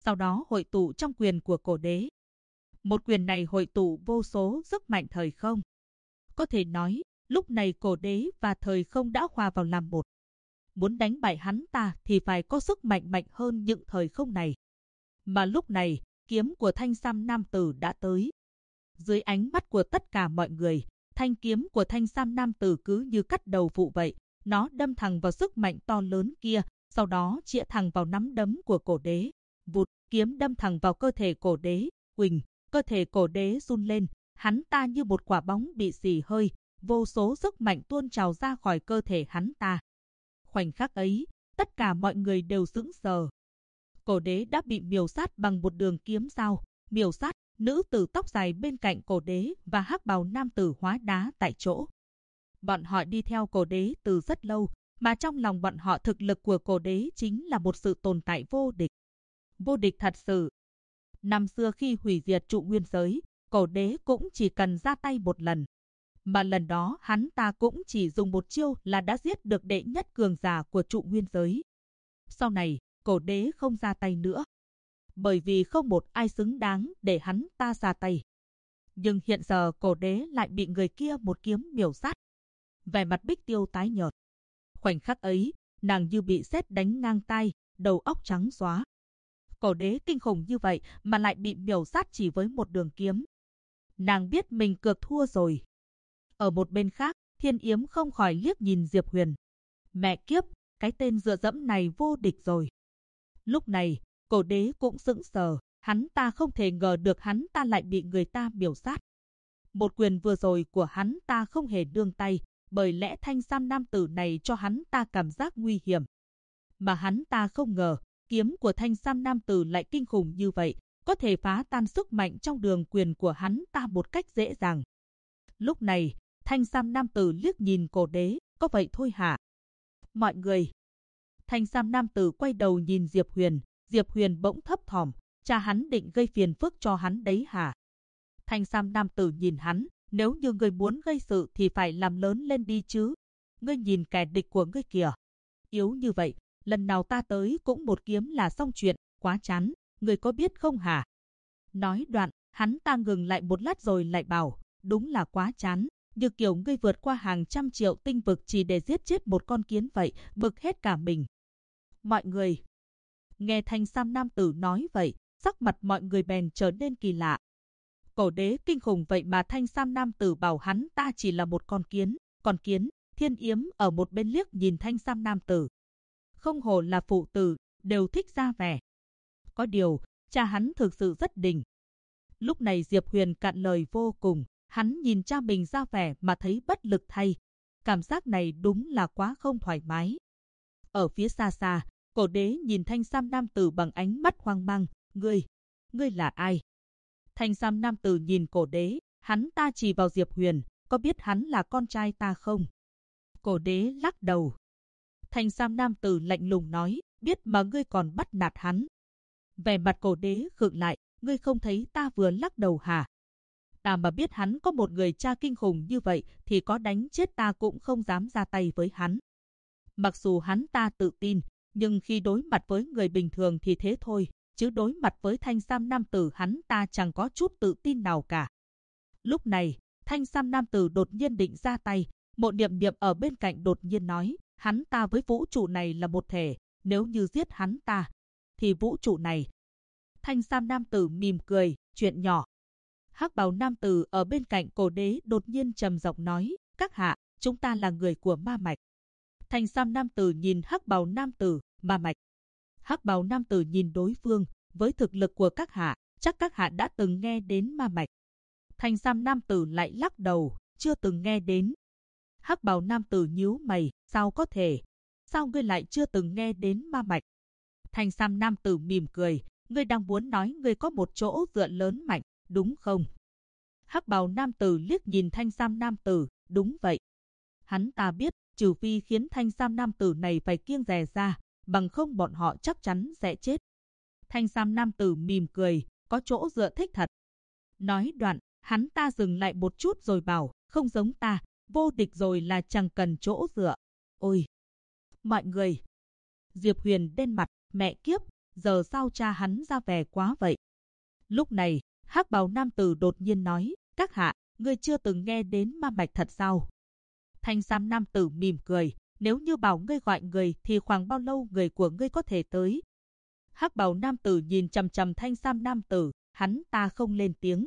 Speaker 1: sau đó hội tụ trong quyền của cổ đế. Một quyền này hội tụ vô số sức mạnh thời không. Có thể nói, lúc này cổ đế và thời không đã hòa vào làm một. Muốn đánh bại hắn ta thì phải có sức mạnh mạnh hơn những thời không này. Mà lúc này, kiếm của thanh sam nam tử đã tới. Dưới ánh mắt của tất cả mọi người, thanh kiếm của thanh sam nam tử cứ như cắt đầu vụ vậy. Nó đâm thẳng vào sức mạnh to lớn kia, sau đó chĩa thẳng vào nắm đấm của cổ đế. Vụt, kiếm đâm thẳng vào cơ thể cổ đế. Quỳnh, cơ thể cổ đế run lên, hắn ta như một quả bóng bị xì hơi, vô số sức mạnh tuôn trào ra khỏi cơ thể hắn ta. Khoảnh khắc ấy, tất cả mọi người đều sững sờ. Cổ đế đã bị miểu sát bằng một đường kiếm dao. Miểu sát, nữ tử tóc dài bên cạnh cổ đế và hắc bào nam tử hóa đá tại chỗ. Bọn họ đi theo cổ đế từ rất lâu, mà trong lòng bọn họ thực lực của cổ đế chính là một sự tồn tại vô địch. Vô địch thật sự. Năm xưa khi hủy diệt trụ nguyên giới, cổ đế cũng chỉ cần ra tay một lần. Mà lần đó hắn ta cũng chỉ dùng một chiêu là đã giết được đệ nhất cường giả của trụ nguyên giới. Sau này, cổ đế không ra tay nữa. Bởi vì không một ai xứng đáng để hắn ta ra tay. Nhưng hiện giờ cổ đế lại bị người kia một kiếm miểu sát. Vẻ mặt Bích Tiêu tái nhợt. Khoảnh khắc ấy, nàng như bị sét đánh ngang tai, đầu óc trắng xóa. Cổ đế kinh khủng như vậy mà lại bị miểu sát chỉ với một đường kiếm. Nàng biết mình cược thua rồi. Ở một bên khác, Thiên Yếm không khỏi liếc nhìn Diệp Huyền. Mẹ kiếp, cái tên dựa dẫm này vô địch rồi. Lúc này, cổ đế cũng sững sờ, hắn ta không thể ngờ được hắn ta lại bị người ta miểu sát. Một quyền vừa rồi của hắn ta không hề nương tay, bởi lẽ thanh sam nam tử này cho hắn ta cảm giác nguy hiểm. Mà hắn ta không ngờ, kiếm của thanh sam nam tử lại kinh khủng như vậy, có thể phá tan sức mạnh trong đường quyền của hắn ta một cách dễ dàng. Lúc này, thanh sam nam tử liếc nhìn cổ đế, có vậy thôi hả? Mọi người. Thanh sam nam tử quay đầu nhìn Diệp Huyền bỗng thấp thỏm, cha hắn định gây phiền phức cho hắn đấy hả? Thanh sam nam tử nhìn hắn, nếu như ngươi muốn gây sự thì phải làm lớn lên đi chứ. Ngươi nhìn kẻ địch của ngươi kìa. Yếu như vậy, lần nào ta tới cũng một kiếm là xong chuyện, quá chán, ngươi có biết không hả? Nói đoạn, hắn ta ngừng lại một lát rồi lại bảo, đúng là quá chán, như kiểu ngươi vượt qua hàng trăm triệu tinh vực chỉ để giết chết một con kiến vậy, bực hết cả mình. Mọi người. Nghe thanh sam nam tử nói vậy, sắc mặt mọi người bèn trở nên kỳ lạ. Cổ đế kinh khủng vậy mà thanh sam nam tử bảo hắn ta chỉ là một con kiến. Thiên Yếm ở một bên liếc nhìn thanh sam nam tử. Không hổ là phụ tử, đều thích ra vẻ. Có điều, cha hắn thực sự rất đỉnh. Lúc này Diệp Huyền cạn lời vô cùng, hắn nhìn cha mình ra vẻ mà thấy bất lực thay. Cảm giác này đúng là quá không thoải mái. Ở phía xa xa, cổ đế nhìn thanh sam nam tử bằng ánh mắt hoang mang. Ngươi là ai? Thanh sam nam tử nhìn cổ đế, hắn ta chỉ vào Diệp Huyền, có biết hắn là con trai ta không? Cổ đế lắc đầu. Thanh sam nam tử lạnh lùng nói, biết mà ngươi còn bắt nạt hắn. Vẻ mặt cổ đế khựng lại, ngươi không thấy ta vừa lắc đầu hả? Ta mà biết hắn có một người cha kinh khủng như vậy thì có đánh chết ta cũng không dám ra tay với hắn. Mặc dù hắn ta tự tin, nhưng khi đối mặt với người bình thường thì thế thôi, chứ đối mặt với thanh sam nam tử hắn ta chẳng có chút tự tin nào cả. Lúc này, thanh sam nam tử đột nhiên định ra tay, Mộ Niệm Niệm ở bên cạnh đột nhiên nói, hắn ta với vũ trụ này là một thể, nếu như giết hắn ta, thì vũ trụ này. Thanh sam nam tử mỉm cười, chuyện nhỏ. Hắc bào nam tử ở bên cạnh cổ đế đột nhiên trầm giọng nói, các hạ, chúng ta là người của ma mạch. Thanh sam nam tử nhìn hắc bào nam tử, ma mạch. Hắc bào nam tử nhìn đối phương, với thực lực của các hạ, chắc các hạ đã từng nghe đến ma mạch. Thanh sam nam tử lại lắc đầu, chưa từng nghe đến. Hắc bào nam tử nhíu mày, sao có thể? Sao ngươi lại chưa từng nghe đến ma mạch? Thanh sam nam tử mỉm cười, ngươi đang muốn nói ngươi có một chỗ dựa lớn mạnh, đúng không? Hắc bào nam tử liếc nhìn thanh sam nam tử, đúng vậy. Hắn ta biết, trừ phi khiến thanh sam nam tử này phải kiêng dè ra, bằng không bọn họ chắc chắn sẽ chết. Thanh sam nam tử mỉm cười, có chỗ dựa thích thật. Nói đoạn, hắn ta dừng lại một chút rồi bảo, không giống ta, vô địch rồi là chẳng cần chỗ dựa. Ôi! Mọi người! Diệp Huyền đen mặt, mẹ kiếp, giờ sao cha hắn ra vẻ quá vậy? Lúc này, hắc bào nam tử đột nhiên nói, các hạ, ngươi chưa từng nghe đến ma mạch thật sao? Thanh sam nam tử mỉm cười, nếu như bảo ngươi gọi người thì khoảng bao lâu người của ngươi có thể tới? Hắc bào nam tử nhìn chằm chằm thanh sam nam tử, hắn ta không lên tiếng.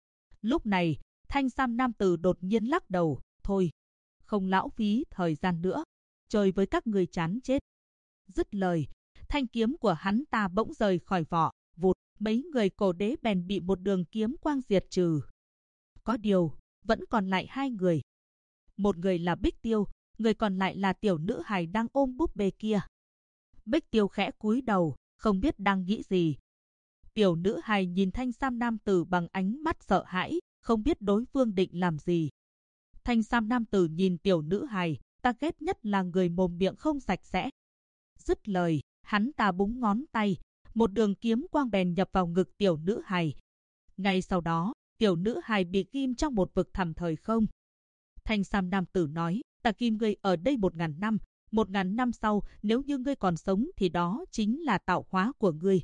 Speaker 1: Lúc này, thanh sam nam tử đột nhiên lắc đầu, thôi, không lãng phí thời gian nữa, chơi với các ngươi chán chết. Dứt lời, thanh kiếm của hắn ta bỗng rời khỏi vỏ, vụt, mấy người cổ đế bèn bị một đường kiếm quang diệt trừ. Có điều, vẫn còn lại hai người. Một người là Bích Tiêu, người còn lại là tiểu nữ hài đang ôm búp bê kia. Bích Tiêu khẽ cúi đầu, không biết đang nghĩ gì. Tiểu nữ hài nhìn thanh sam nam tử bằng ánh mắt sợ hãi, không biết đối phương định làm gì. Thanh sam nam tử nhìn tiểu nữ hài, ta ghét nhất là người mồm miệng không sạch sẽ. Dứt lời, hắn ta búng ngón tay, một đường kiếm quang bèn nhập vào ngực tiểu nữ hài. Ngay sau đó, tiểu nữ hài bị ghim trong một vực thẳm thời không. Thanh sam nam tử nói, ta ghim ngươi ở đây 1000 năm, 1000 năm sau, nếu như ngươi còn sống thì đó chính là tạo hóa của ngươi.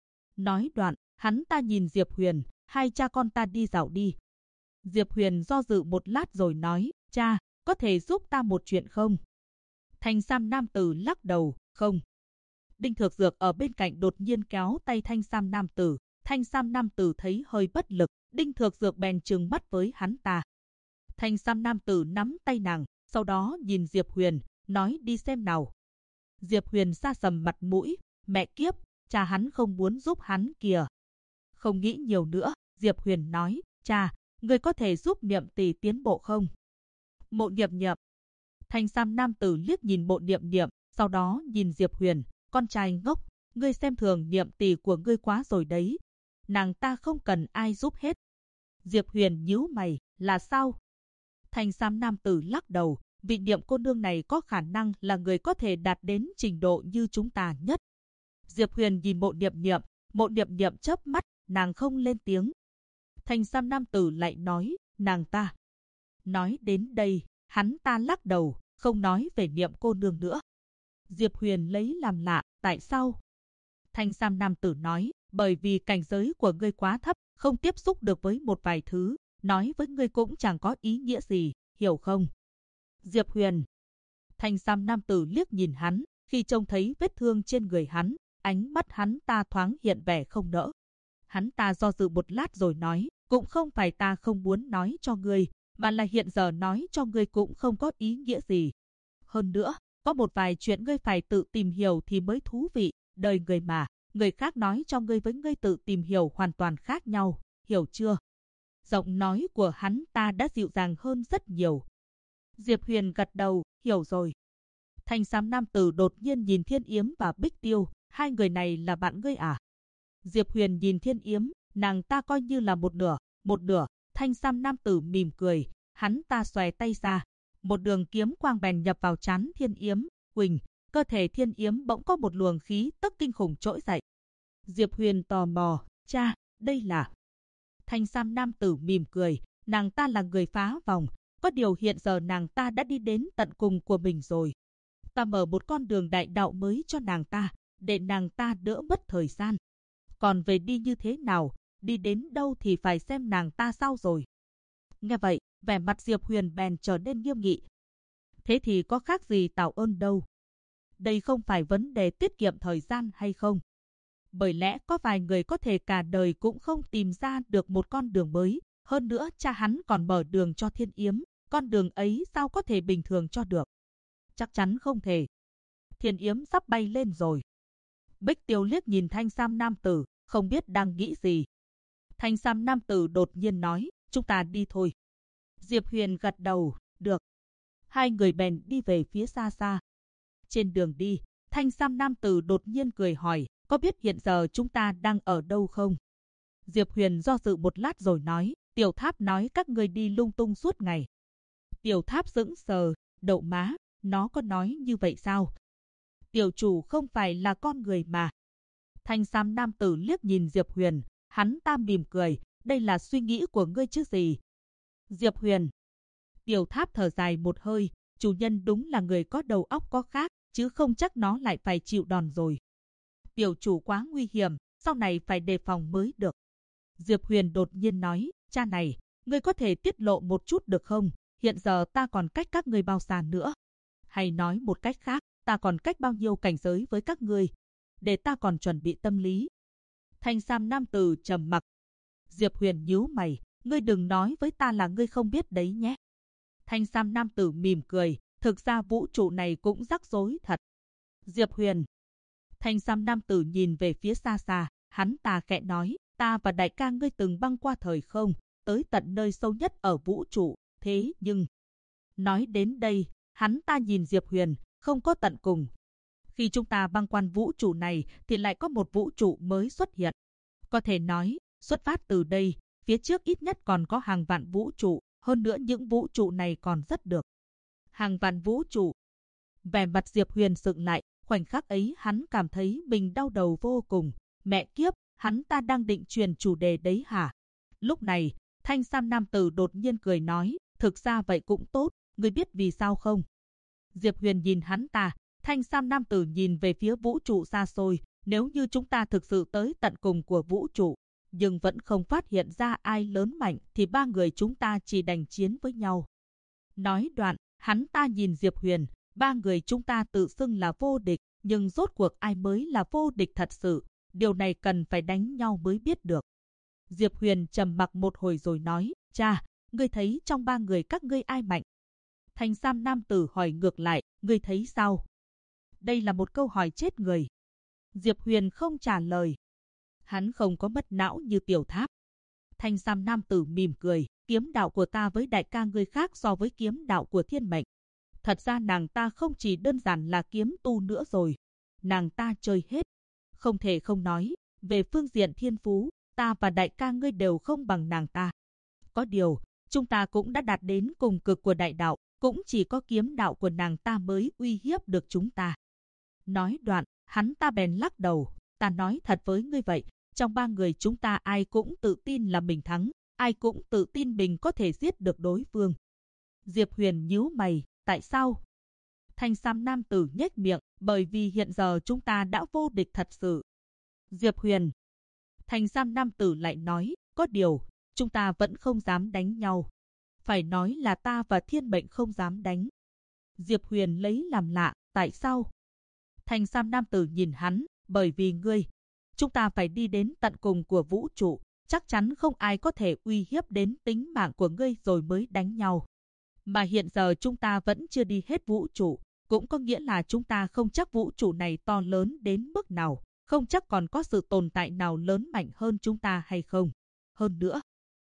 Speaker 1: Nói đoạn, hắn ta nhìn Diệp Huyền, hai cha con ta đi dạo đi. Diệp Huyền do dự một lát rồi nói, cha, có thể giúp ta một chuyện không? Thanh sam nam tử lắc đầu, không. Đinh Thược Dược ở bên cạnh đột nhiên kéo tay thanh sam nam tử. Thanh sam nam tử thấy hơi bất lực, Đinh Thược Dược bèn trừng mắt với hắn ta. Thanh sam nam tử nắm tay nàng, sau đó nhìn Diệp Huyền, nói đi xem nào. Diệp Huyền sa sầm mặt mũi, mẹ kiếp, cha hắn không muốn giúp hắn kìa. Không nghĩ nhiều nữa, Diệp Huyền nói, cha, người có thể giúp Niệm Tỷ tiến bộ không? Mộ Niệm Niệm. Thanh sam nam tử liếc nhìn Mộ Niệm Niệm, sau đó nhìn Diệp Huyền, con trai ngốc, ngươi xem thường Niệm Tỷ của ngươi quá rồi đấy. Nàng ta không cần ai giúp hết. Diệp Huyền nhíu mày, là sao? Thanh sam nam tử lắc đầu, vị Niệm cô nương này có khả năng là người có thể đạt đến trình độ như chúng ta nhất. Diệp Huyền nhìn Mộ Niệm Niệm chớp mắt, nàng không lên tiếng. Thanh sam nam tử lại nói, nàng ta. Nói đến đây, hắn ta lắc đầu, không nói về Niệm cô nương nữa. Diệp Huyền lấy làm lạ, tại sao? Thanh sam nam tử nói, bởi vì cảnh giới của ngươi quá thấp, không tiếp xúc được với một vài thứ, nói với ngươi cũng chẳng có ý nghĩa gì, hiểu không? Diệp Huyền. Thanh sam nam tử liếc nhìn hắn, khi trông thấy vết thương trên người hắn, ánh mắt hắn ta thoáng hiện vẻ không nỡ. Hắn ta do dự một lát rồi nói, cũng không phải ta không muốn nói cho ngươi, mà là hiện giờ nói cho ngươi cũng không có ý nghĩa gì. Hơn nữa, có một vài chuyện ngươi phải tự tìm hiểu thì mới thú vị, đời người mà, người khác nói cho ngươi với ngươi tự tìm hiểu hoàn toàn khác nhau, hiểu chưa? Giọng nói của hắn ta đã dịu dàng hơn rất nhiều. Diệp Huyền gật đầu, hiểu rồi. Thanh sam nam tử đột nhiên nhìn Thiên Yếm và Bích Tiêu, hai người này là bạn ngươi à? Diệp Huyền nhìn Thiên Yếm, nàng ta coi như là một nửa. Thanh sam nam tử mỉm cười, hắn ta xòe tay ra, một đường kiếm quang bèn nhập vào trán Thiên Yếm. Huỳnh, cơ thể Thiên Yếm bỗng có một luồng khí tức kinh khủng trỗi dậy. Diệp Huyền tò mò, cha, đây là... Thanh sam nam tử mỉm cười, nàng ta là người phá vòng, có điều hiện giờ nàng ta đã đi đến tận cùng của mình rồi. Ta mở một con đường đại đạo mới cho nàng ta, để nàng ta đỡ mất thời gian. Còn về đi như thế nào, đi đến đâu thì phải xem nàng ta sao rồi. Nghe vậy, vẻ mặt Diệp Huyền bèn trở nên nghiêm nghị. Thế thì có khác gì tạ ơn đâu. Đây không phải vấn đề tiết kiệm thời gian hay không. Bởi lẽ có vài người có thể cả đời cũng không tìm ra được một con đường mới. Hơn nữa cha hắn còn mở đường cho Thiên Yếm. Con đường ấy sao có thể bình thường cho được? Chắc chắn không thể. Thiên Yếm sắp bay lên rồi. Bích Tiêu liếc nhìn thanh sam nam tử, không biết đang nghĩ gì. Thanh sam nam tử đột nhiên nói, chúng ta đi thôi. Diệp Huyền gật đầu, được. Hai người bèn đi về phía xa xa. Trên đường đi, thanh sam nam tử đột nhiên cười hỏi, có biết hiện giờ chúng ta đang ở đâu không? Diệp Huyền do dự một lát rồi nói, Tiểu Tháp nói các ngươi đi lung tung suốt ngày. Tiểu Tháp sững sờ, đậu má, nó có nói như vậy sao? Tiểu chủ không phải là con người mà. Thanh sam nam tử liếc nhìn Diệp Huyền, hắn ta mỉm cười, đây là suy nghĩ của ngươi chứ gì? Diệp Huyền. Tiểu Tháp thở dài một hơi, chủ nhân đúng là người có đầu óc có khác, chứ không chắc nó lại phải chịu đòn rồi. tiểu chủ quá nguy hiểm, sau này phải đề phòng mới được. Diệp Huyền đột nhiên nói, cha này, ngươi có thể tiết lộ một chút được không? Hiện giờ ta còn cách các ngươi bao xa nữa? Hay nói một cách khác, ta còn cách bao nhiêu cảnh giới với các ngươi? Để ta còn chuẩn bị tâm lý. Thanh sam nam tử trầm mặc. Diệp Huyền nhíu mày, ngươi đừng nói với ta là ngươi không biết đấy nhé. Thanh sam nam tử mỉm cười, thực ra vũ trụ này cũng rắc rối thật. Diệp Huyền. Thanh sam nam tử nhìn về phía xa xa, hắn ta khẽ nói, ta và đại ca ngươi từng băng qua thời không, tới tận nơi sâu nhất ở vũ trụ, thế nhưng... Nói đến đây, hắn ta nhìn Diệp Huyền, không có tận cùng. Khi chúng ta băng qua vũ trụ này thì lại có một vũ trụ mới xuất hiện. Có thể nói, xuất phát từ đây, phía trước ít nhất còn có hàng vạn vũ trụ, hơn nữa những vũ trụ này còn rất được. Hàng vạn vũ trụ. Vẻ mặt Diệp Huyền sững lại, khoảnh khắc ấy hắn cảm thấy mình đau đầu vô cùng. Mẹ kiếp, hắn ta đang định truyền chủ đề đấy hả? Lúc này, thanh sam nam tử đột nhiên cười nói, thực ra vậy cũng tốt, ngươi biết vì sao không? Diệp Huyền nhìn hắn ta, thanh sam nam tử nhìn về phía vũ trụ xa xôi, nếu như chúng ta thực sự tới tận cùng của vũ trụ, nhưng vẫn không phát hiện ra ai lớn mạnh thì ba người chúng ta chỉ đành chiến với nhau. Nói đoạn, hắn ta nhìn Diệp Huyền, ba người chúng ta tự xưng là vô địch, nhưng rốt cuộc ai mới là vô địch thật sự, điều này cần phải đánh nhau mới biết được. Diệp Huyền trầm mặc một hồi rồi nói, cha, ngươi thấy trong ba người các ngươi ai mạnh? Thanh sam nam tử hỏi ngược lại, ngươi thấy sao? Đây là một câu hỏi chết người. Diệp Huyền không trả lời. Hắn không có mất não như Tiểu Tháp. Thanh sam nam tử mỉm cười, kiếm đạo của ta với đại ca ngươi khác so với kiếm đạo của thiên mệnh. Thật ra nàng ta không chỉ đơn giản là kiếm tu nữa rồi. Nàng ta chơi hết. Không thể không nói, về phương diện thiên phú, ta và đại ca ngươi đều không bằng nàng ta. Có điều, chúng ta cũng đã đạt đến cùng cực của đại đạo, cũng chỉ có kiếm đạo của nàng ta mới uy hiếp được chúng ta. Nói đoạn, hắn ta bèn lắc đầu, ta nói thật với ngươi vậy, trong ba người chúng ta ai cũng tự tin là mình thắng, ai cũng tự tin mình có thể giết được đối phương. Diệp Huyền nhíu mày, tại sao? Thanh sam nam tử nhếch miệng, bởi vì hiện giờ chúng ta đã vô địch thật sự. Diệp Huyền. Thanh sam nam tử lại nói, có điều, chúng ta vẫn không dám đánh nhau. Phải nói là ta và thiên mệnh không dám đánh. Diệp Huyền lấy làm lạ, tại sao? Thanh sam nam tử nhìn hắn, bởi vì ngươi. Chúng ta phải đi đến tận cùng của vũ trụ, chắc chắn không ai có thể uy hiếp đến tính mạng của ngươi rồi mới đánh nhau. Mà hiện giờ chúng ta vẫn chưa đi hết vũ trụ, cũng có nghĩa là chúng ta không chắc vũ trụ này to lớn đến mức nào, không chắc còn có sự tồn tại nào lớn mạnh hơn chúng ta hay không. Hơn nữa,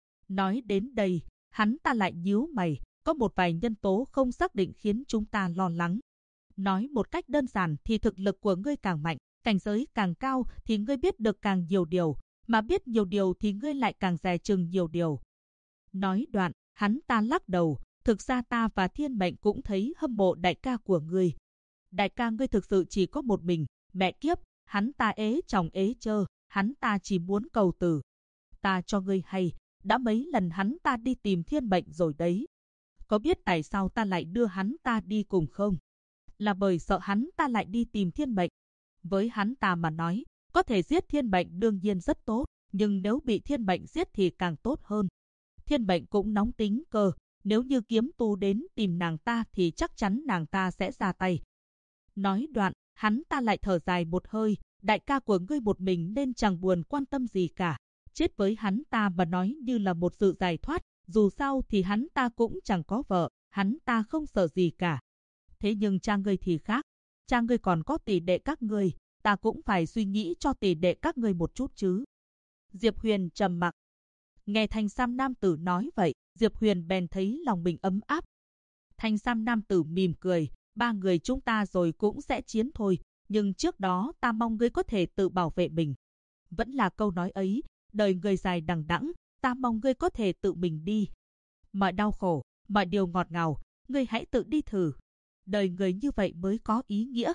Speaker 1: nói đến đây, hắn ta lại nhíu mày, có một vài nhân tố không xác định khiến chúng ta lo lắng. Nói một cách đơn giản thì thực lực của ngươi càng mạnh, cảnh giới càng cao thì ngươi biết được càng nhiều điều, mà biết nhiều điều thì ngươi lại càng dè chừng nhiều điều. Nói đoạn, hắn ta lắc đầu, thực ra ta và thiên mệnh cũng thấy hâm mộ đại ca của ngươi. Đại ca ngươi thực sự chỉ có một mình, mẹ kiếp, hắn ta ế chồng ế chơ, hắn ta chỉ muốn cầu từ. Ta cho ngươi hay, đã mấy lần hắn ta đi tìm thiên mệnh rồi đấy. Có biết tại sao ta lại đưa hắn ta đi cùng không? Là bởi sợ hắn ta lại đi tìm thiên mệnh. Với hắn ta mà nói, có thể giết thiên mệnh đương nhiên rất tốt, nhưng nếu bị thiên mệnh giết thì càng tốt hơn. Thiên mệnh cũng nóng tính cơ, nếu như kiếm tu đến tìm nàng ta thì chắc chắn nàng ta sẽ ra tay. Nói đoạn, hắn ta lại thở dài một hơi, đại ca của ngươi một mình nên chẳng buồn quan tâm gì cả. Chết với hắn ta mà nói như là một sự giải thoát, dù sao thì hắn ta cũng chẳng có vợ, hắn ta không sợ gì cả. Thế nhưng cha ngươi thì khác, cha ngươi còn có tỷ đệ các ngươi, ta cũng phải suy nghĩ cho tỷ đệ các ngươi một chút chứ. Diệp Huyền trầm mặc. Nghe thanh sam nam tử nói vậy, Diệp Huyền bèn thấy lòng mình ấm áp. Thanh sam nam tử mỉm cười, ba người chúng ta rồi cũng sẽ chiến thôi, nhưng trước đó ta mong ngươi có thể tự bảo vệ mình. Vẫn là câu nói ấy, đời người dài đằng đẵng, ta mong ngươi có thể tự mình đi. Mọi đau khổ, mọi điều ngọt ngào, ngươi hãy tự đi thử. Đời người như vậy mới có ý nghĩa.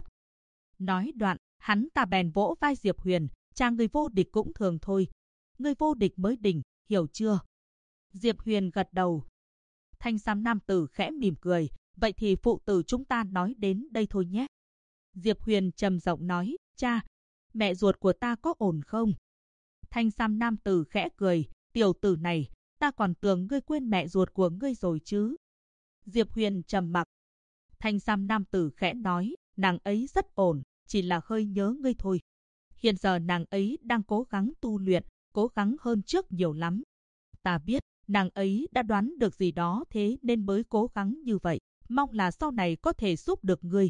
Speaker 1: Nói đoạn, hắn ta bèn vỗ vai Diệp Huyền, cha ngươi vô địch cũng thường thôi. Ngươi vô địch mới đỉnh, hiểu chưa? Diệp Huyền gật đầu. Thanh sam nam tử khẽ mỉm cười, vậy thì phụ tử chúng ta nói đến đây thôi nhé. Diệp Huyền trầm giọng nói, cha, mẹ ruột của ta có ổn không? Thanh sam nam tử khẽ cười, tiểu tử này, ta còn tưởng ngươi quên mẹ ruột của ngươi rồi chứ. Diệp Huyền trầm mặc. Thanh sam nam tử khẽ nói, nàng ấy rất ổn, chỉ là hơi nhớ ngươi thôi. Hiện giờ nàng ấy đang cố gắng tu luyện, cố gắng hơn trước nhiều lắm. Ta biết, nàng ấy đã đoán được gì đó thế nên mới cố gắng như vậy, mong là sau này có thể giúp được ngươi.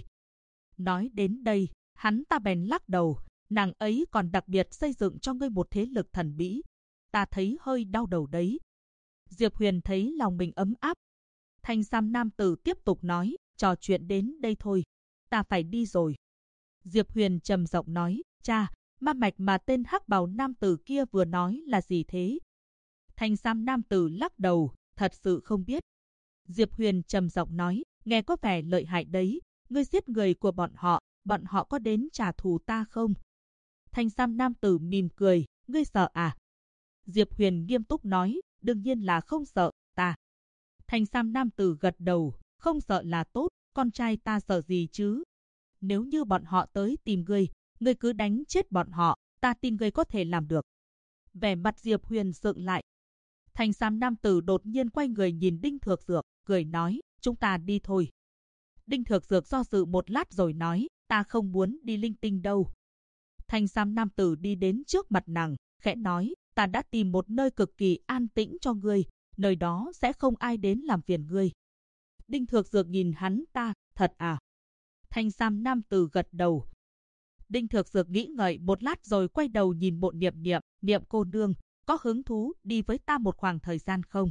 Speaker 1: Nói đến đây, hắn ta bèn lắc đầu, nàng ấy còn đặc biệt xây dựng cho ngươi một thế lực thần bí. Ta thấy hơi đau đầu đấy. Diệp Huyền thấy lòng mình ấm áp. Thanh sam nam tử tiếp tục nói, trò chuyện đến đây thôi, ta phải đi rồi. Diệp Huyền trầm giọng nói, cha, ma mạch mà tên hắc bào nam tử kia vừa nói là gì thế? Thanh sam nam tử lắc đầu, thật sự không biết. Diệp Huyền trầm giọng nói, nghe có vẻ lợi hại đấy, ngươi giết người của bọn họ có đến trả thù ta không? Thanh sam nam tử mỉm cười, ngươi sợ à? Diệp Huyền nghiêm túc nói, đương nhiên là không sợ, ta. Thanh sam nam tử gật đầu, không sợ là tốt, con trai ta sợ gì chứ? Nếu như bọn họ tới tìm ngươi cứ đánh chết bọn họ, ta tin ngươi có thể làm được. Vẻ mặt Diệp Huyền sượng lại. Thanh sam nam tử đột nhiên quay người nhìn Đinh Thược Dược, cười nói, chúng ta đi thôi. Đinh Thược Dược do dự một lát rồi nói, ta không muốn đi linh tinh đâu. Thanh sam nam tử đi đến trước mặt nàng, khẽ nói, ta đã tìm một nơi cực kỳ an tĩnh cho ngươi, nơi đó sẽ không ai đến làm phiền ngươi. Đinh Thược Dược nhìn hắn ta, thật à? Thanh sam nam tử gật đầu. Đinh Thược Dược nghĩ ngợi một lát rồi quay đầu nhìn Mộ Niệm Niệm, Niệm cô nương, có hứng thú đi với ta một khoảng thời gian không?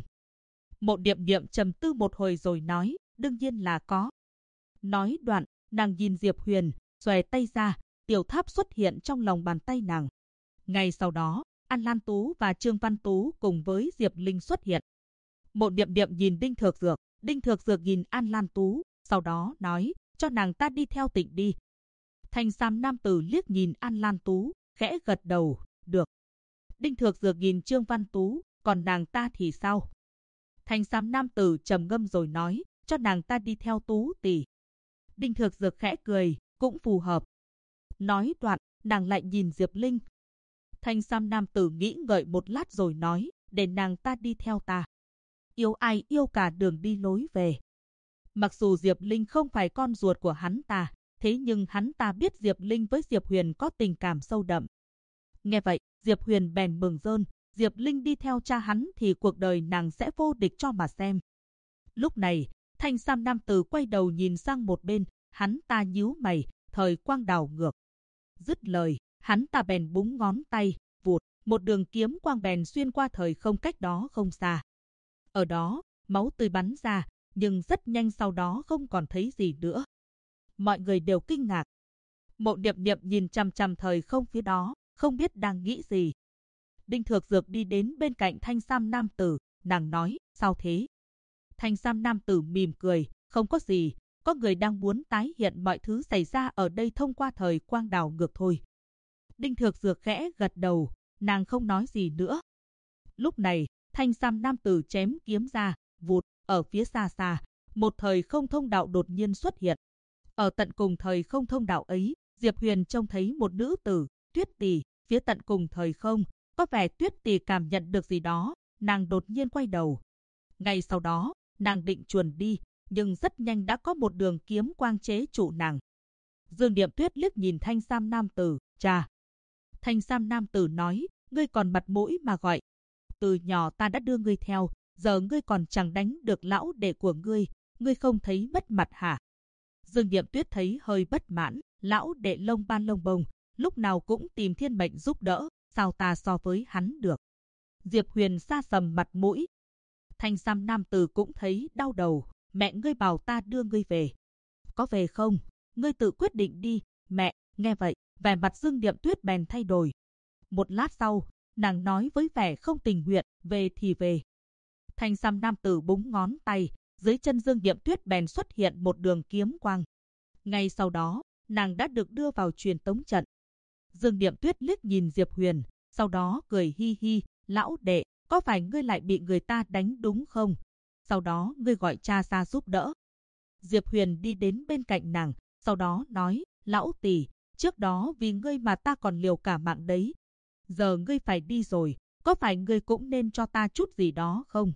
Speaker 1: Mộ Niệm Niệm trầm tư một hồi rồi nói, đương nhiên là có. Nói đoạn, nàng nhìn Diệp Huyền, xòe tay ra, tiểu tháp xuất hiện trong lòng bàn tay nàng. Ngay sau đó, An Lan Tú và Trương Văn Tú cùng với Diệp Linh xuất hiện. Mộ Niệm Niệm nhìn Đinh Thược Dược nhìn An Lan Tú, sau đó nói, cho nàng ta đi theo Tịnh đi. Thanh sam nam tử liếc nhìn An Lan Tú, khẽ gật đầu, được. Đinh Thược Dược nhìn Trương Văn Tú, còn nàng ta thì sao? Thanh sam nam tử trầm ngâm rồi nói, cho nàng ta đi theo Tú tỷ. Đinh Thược Dược khẽ cười, cũng phù hợp. Nói đoạn, nàng lại nhìn Diệp Linh. Thanh sam nam tử nghĩ ngợi một lát rồi nói, để nàng ta đi theo ta. Yêu ai yêu cả đường đi lối về. Mặc dù Diệp Linh không phải con ruột của hắn ta, thế nhưng hắn ta biết Diệp Linh với Diệp Huyền có tình cảm sâu đậm. Nghe vậy, Diệp Huyền bèn mừng rơn, Diệp Linh đi theo cha hắn thì cuộc đời nàng sẽ vô địch cho mà xem. Lúc này, thanh sam nam tử quay đầu nhìn sang một bên, hắn ta nhíu mày, thời quang đảo ngược. Dứt lời, hắn ta bèn búng ngón tay, vụt, một đường kiếm quang bèn xuyên qua thời không cách đó không xa. Ở đó, máu tươi bắn ra, nhưng rất nhanh sau đó không còn thấy gì nữa. Mọi người đều kinh ngạc. Mộ Niệm Niệm nhìn chằm chằm thời không phía đó, không biết đang nghĩ gì. Đinh Thược Dược đi đến bên cạnh thanh sam nam tử, nàng nói, sao thế? Thanh sam nam tử mỉm cười, không có gì, có người đang muốn tái hiện mọi thứ xảy ra ở đây thông qua thời quang đảo ngược thôi. Đinh Thược Dược khẽ gật đầu, nàng không nói gì nữa. Lúc này, thanh sam nam tử chém kiếm ra, vụt, ở phía xa xa, một thời không thông đạo đột nhiên xuất hiện. Ở tận cùng thời không thông đạo ấy, Diệp Huyền trông thấy một nữ tử, Tuyết Tỳ, phía tận cùng thời không, có vẻ Tuyết Tỳ cảm nhận được gì đó, nàng đột nhiên quay đầu. Ngay sau đó, nàng định chuồn đi, nhưng rất nhanh đã có một đường kiếm quang chế trụ nàng. Dương Điềm Tuyết liếc nhìn thanh sam nam tử, cha. Thanh sam nam tử nói, ngươi còn mặt mũi mà gọi. Từ nhỏ ta đã đưa ngươi theo, giờ ngươi còn chẳng đánh được lão đệ của ngươi không thấy mất mặt hả? Dương Điềm Tuyết thấy hơi bất mãn, lão đệ lông ban lông bông, lúc nào cũng tìm thiên mệnh giúp đỡ, sao ta so với hắn được? Diệp Huyền sa sầm mặt mũi. Thanh sam nam tử cũng thấy đau đầu, mẹ ngươi bảo ta đưa ngươi về. Có về không? Ngươi tự quyết định đi, mẹ. Nghe vậy, vẻ mặt Dương Điềm Tuyết bèn thay đổi. Một lát sau, nàng nói với vẻ không tình nguyện, về thì về. Thanh sam nam tử búng ngón tay, dưới chân Dương Điềm Tuyết bèn xuất hiện một đường kiếm quang. Ngay sau đó, nàng đã được đưa vào truyền tống trận. Dương Điềm Tuyết liếc nhìn Diệp Huyền, sau đó cười hi hi, lão đệ, có phải ngươi lại bị người ta đánh đúng không? Sau đó ngươi gọi cha ra giúp đỡ. Diệp Huyền đi đến bên cạnh nàng, sau đó nói, lão tỷ, trước đó vì ngươi mà ta còn liều cả mạng đấy. Giờ ngươi phải đi rồi, có phải ngươi cũng nên cho ta chút gì đó không?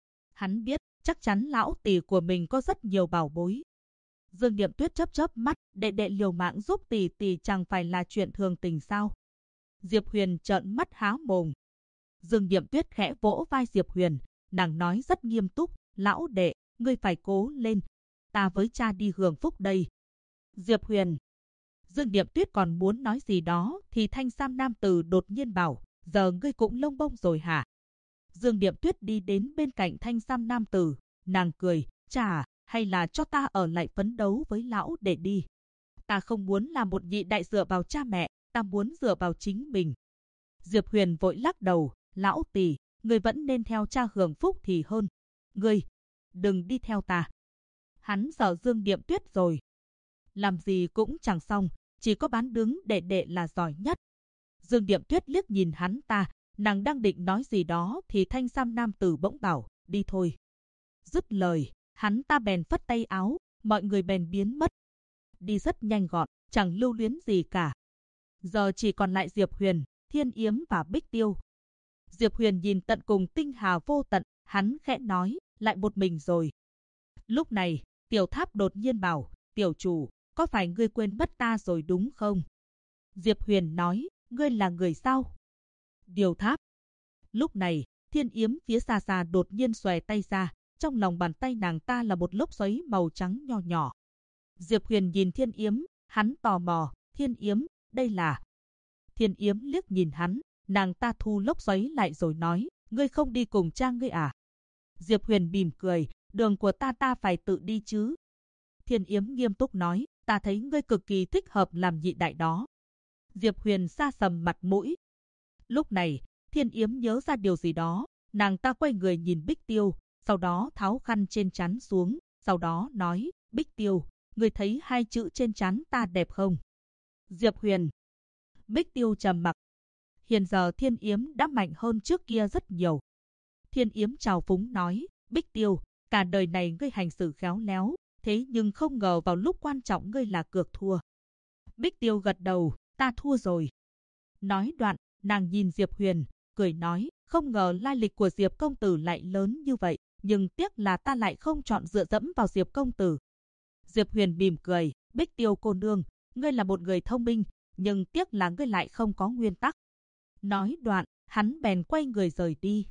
Speaker 1: Hắn biết, chắc chắn lão tỷ của mình có rất nhiều bảo bối. Dương Niệm Tuyết chớp chớp mắt, đệ đệ liều mạng giúp tỷ tỷ chẳng phải là chuyện thường tình sao? Diệp Huyền trợn mắt há mồm. Dương Niệm Tuyết khẽ vỗ vai Diệp Huyền, nàng nói rất nghiêm túc, lão đệ, ngươi phải cố lên, ta với cha đi hưởng phúc đây. Diệp Huyền. Dương Niệm Tuyết còn muốn nói gì đó thì thanh sam nam tử đột nhiên bảo, giờ ngươi cũng lông bông rồi hả? Dương Niệm Tuyết đi đến bên cạnh thanh sam nam tử, nàng cười, cha, hay là cho ta ở lại phấn đấu với lão để đi. Ta không muốn là một nhị đại dựa vào cha mẹ, ta muốn dựa vào chính mình. Diệp Huyền vội lắc đầu, lão tỷ, ngươi vẫn nên theo cha hưởng phúc thì hơn. Ngươi, đừng đi theo ta. Hắn sợ Dương Niệm Tuyết rồi. Làm gì cũng chẳng xong, chỉ có bán đứng đệ đệ là giỏi nhất. Dương Niệm Tuyết liếc nhìn hắn ta, nàng đang định nói gì đó thì thanh sam nam tử bỗng bảo, đi thôi. Dứt lời, hắn ta bèn phất tay áo, mọi người bèn biến mất. Đi rất nhanh gọn, chẳng lưu luyến gì cả. Giờ chỉ còn lại Diệp Huyền, Thiên Yếm và Bích Tiêu. Diệp Huyền nhìn tận cùng tinh hà vô tận, hắn khẽ nói, lại một mình rồi. Lúc này, Tiểu Tháp đột nhiên bảo, tiểu chủ, có phải ngươi quên mất ta rồi đúng không? Diệp Huyền nói, ngươi là người sao? Điều Tháp. Lúc này, Thiên Yếm phía xa xa đột nhiên xòe tay ra, trong lòng bàn tay nàng ta là một lốc xoáy màu trắng nho nhỏ. Diệp Huyền nhìn Thiên Yếm, hắn tò mò, Thiên Yếm, đây là... Thiên Yếm liếc nhìn hắn, nàng ta thu lốc xoáy lại rồi nói, ngươi không đi cùng cha ngươi à? Diệp Huyền mỉm cười, đường của ta phải tự đi chứ. Thiên Yếm nghiêm túc nói, ta thấy ngươi cực kỳ thích hợp làm nhị đại đó. Diệp Huyền sa sầm mặt mũi. Lúc này, Thiên Yếm nhớ ra điều gì đó, nàng ta quay người nhìn Bích Tiêu, sau đó tháo khăn trên trán xuống, sau đó nói, Bích Tiêu, ngươi thấy hai chữ trên trán ta đẹp không? Diệp Huyền. Bích Tiêu trầm mặc. Hiện giờ Thiên Yếm đã mạnh hơn trước kia rất nhiều. Thiên Yếm trào phúng nói, Bích Tiêu, cả đời này ngươi hành xử khéo léo, thế nhưng không ngờ vào lúc quan trọng ngươi là cược thua. Bích Tiêu gật đầu, ta thua rồi. Nói đoạn, nàng nhìn Diệp Huyền, cười nói, không ngờ lai lịch của Diệp công tử lại lớn như vậy, nhưng tiếc là ta lại không chọn dựa dẫm vào Diệp công tử. Diệp Huyền mỉm cười, Bích Tiêu cô nương, ngươi là một người thông minh, nhưng tiếc là ngươi lại không có nguyên tắc. Nói đoạn, hắn bèn quay người rời đi.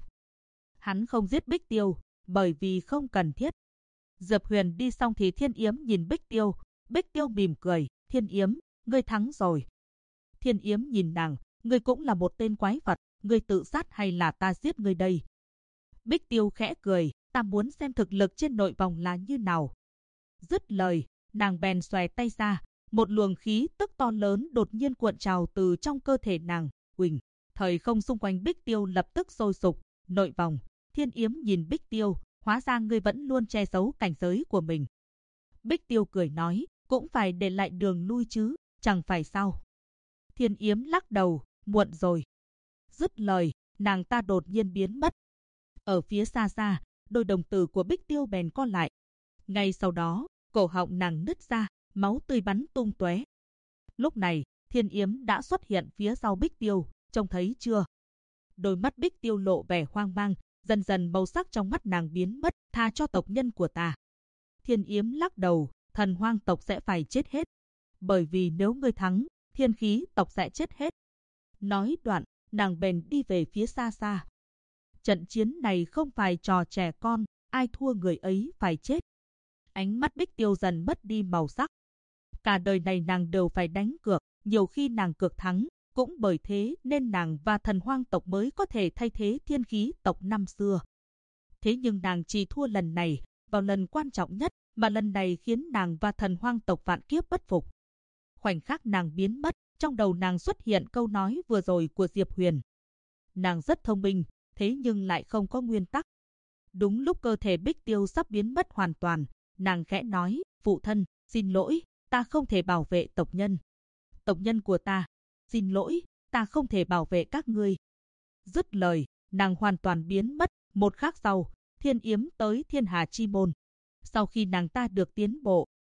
Speaker 1: Hắn không giết Bích Tiêu, bởi vì không cần thiết. Diệp Huyền đi xong thì Thiên Yếm nhìn Bích Tiêu. Bích Tiêu mỉm cười, Thiên Yếm, ngươi thắng rồi. Thiên Yếm nhìn nàng, ngươi cũng là một tên quái vật, ngươi tự sát hay là ta giết ngươi đây? Bích Tiêu khẽ cười, ta muốn xem thực lực trên nội vòng là như nào. Dứt lời, nàng bèn xòe tay ra, một luồng khí tức to lớn đột nhiên cuộn trào từ trong cơ thể nàng. Huỳnh, thời không xung quanh Bích Tiêu lập tức sôi sục, nội vòng. Thiên Yếm nhìn Bích Tiêu, hóa ra ngươi vẫn luôn che giấu cảnh giới của mình. Bích Tiêu cười nói, cũng phải để lại đường lui chứ, chẳng phải sao? Thiên Yếm lắc đầu, muộn rồi. Dứt lời, nàng ta đột nhiên biến mất. Ở phía xa xa, đôi đồng tử của Bích Tiêu bèn co lại. Ngay sau đó, cổ họng nàng nứt ra, máu tươi bắn tung tóe. Lúc này, Thiên Yếm đã xuất hiện phía sau Bích Tiêu, trông thấy chưa? Đôi mắt Bích Tiêu lộ vẻ hoang mang, dần dần màu sắc trong mắt nàng biến mất, tha cho tộc nhân của ta. Thiên Yếm lắc đầu, thần hoang tộc sẽ phải chết hết. Bởi vì nếu ngươi thắng, thiên khí tộc sẽ chết hết. Nói đoạn, nàng bèn đi về phía xa xa. Trận chiến này không phải trò trẻ con, ai thua người ấy phải chết. Ánh mắt Bích Tiêu dần mất đi màu sắc. Cả đời này nàng đều phải đánh cược, nhiều khi nàng cược thắng, cũng bởi thế nên nàng và thần hoang tộc mới có thể thay thế thiên khí tộc năm xưa. Thế nhưng nàng chỉ thua lần này, vào lần quan trọng nhất, mà lần này khiến nàng và thần hoang tộc vạn kiếp bất phục. Khoảnh khắc nàng biến mất, trong đầu nàng xuất hiện câu nói vừa rồi của Diệp Huyền. Nàng rất thông minh, thế nhưng lại không có nguyên tắc. Đúng lúc cơ thể Bích Tiêu sắp biến mất hoàn toàn, nàng khẽ nói, phụ thân, xin lỗi, ta không thể bảo vệ tộc nhân. Tộc nhân của ta, xin lỗi, ta không thể bảo vệ các ngươi. Dứt lời, nàng hoàn toàn biến mất. Một khắc sau, Thiên Yếm tới Thiên Hà Chi Môn. Sau khi nàng ta được tiến bộ,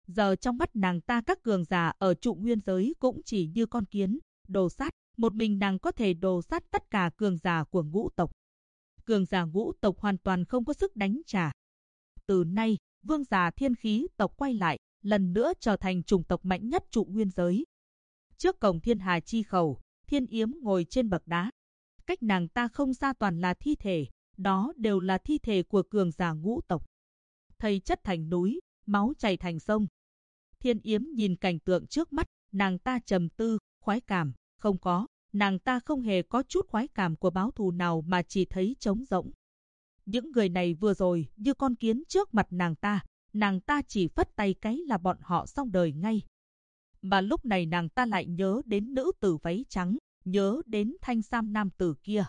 Speaker 1: Giờ trong mắt nàng ta các cường giả ở trụ nguyên giới cũng chỉ như con kiến, đồ sát, một mình nàng có thể đồ sát tất cả cường giả của ngũ tộc. Cường giả ngũ tộc hoàn toàn không có sức đánh trả. Từ nay, vương giả thiên khí tộc quay lại, lần nữa trở thành chủng tộc mạnh nhất trụ nguyên giới. Trước cổng thiên hà chi khẩu, Thiên Yếm ngồi trên bậc đá. Cách nàng ta không xa toàn là thi thể, đó đều là thi thể của cường giả ngũ tộc. Thây chất thành núi, máu chảy thành sông. Thiên Yếm nhìn cảnh tượng trước mắt, nàng ta trầm tư, khoái cảm, không có. Nàng ta không hề có chút khoái cảm của báo thù nào mà chỉ thấy trống rỗng. Những người này vừa rồi như con kiến trước mặt nàng ta chỉ phất tay cái là bọn họ xong đời ngay. Mà lúc này nàng ta lại nhớ đến nữ tử váy trắng, nhớ đến thanh sam nam tử kia.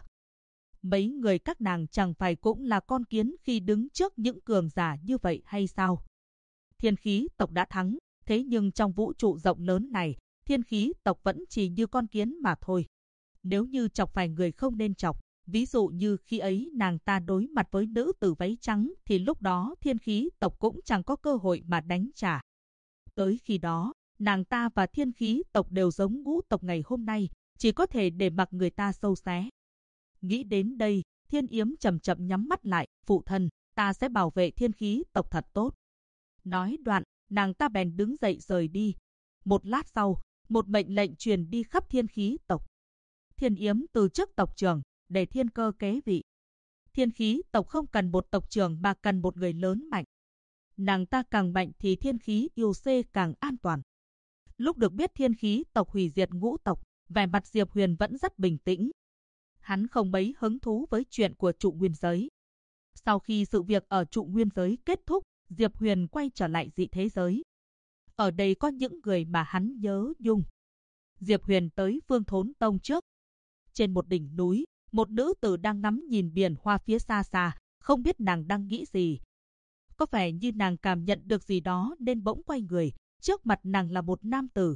Speaker 1: Mấy người các nàng chẳng phải cũng là con kiến khi đứng trước những cường giả như vậy hay sao? Thiên khí tộc đã thắng, thế nhưng trong vũ trụ rộng lớn này, thiên khí tộc vẫn chỉ như con kiến mà thôi. Nếu như chọc phải người không nên chọc, ví dụ như khi ấy nàng ta đối mặt với nữ tử váy trắng thì lúc đó thiên khí tộc cũng chẳng có cơ hội mà đánh trả. Tới khi đó, nàng ta và thiên khí tộc đều giống ngũ tộc ngày hôm nay, chỉ có thể để mặc người ta sâu xé. Nghĩ đến đây, Thiên Yếm chậm chậm nhắm mắt lại, phụ thân, ta sẽ bảo vệ thiên khí tộc thật tốt. Nói đoạn, nàng ta bèn đứng dậy rời đi. Một lát sau, một mệnh lệnh truyền đi khắp thiên khí tộc. Thiên Yếm từ chức tộc trưởng, để thiên cơ kế vị. Thiên khí tộc không cần một tộc trưởng mà cần một người lớn mạnh. Nàng ta càng mạnh thì thiên khí yêu xê càng an toàn. Lúc được biết thiên khí tộc hủy diệt ngũ tộc, vẻ mặt Diệp Huyền vẫn rất bình tĩnh. Hắn không mấy hứng thú với chuyện của trụ nguyên giới. Sau khi sự việc ở trụ nguyên giới kết thúc, Diệp Huyền quay trở lại dị thế giới. Ở đây có những người mà hắn nhớ nhung. Diệp Huyền tới Phương Thốn Tông trước. Trên một đỉnh núi, một nữ tử đang ngắm nhìn biển hoa phía xa xa, không biết nàng đang nghĩ gì. Có vẻ như nàng cảm nhận được gì đó nên bỗng quay người, trước mặt nàng là một nam tử.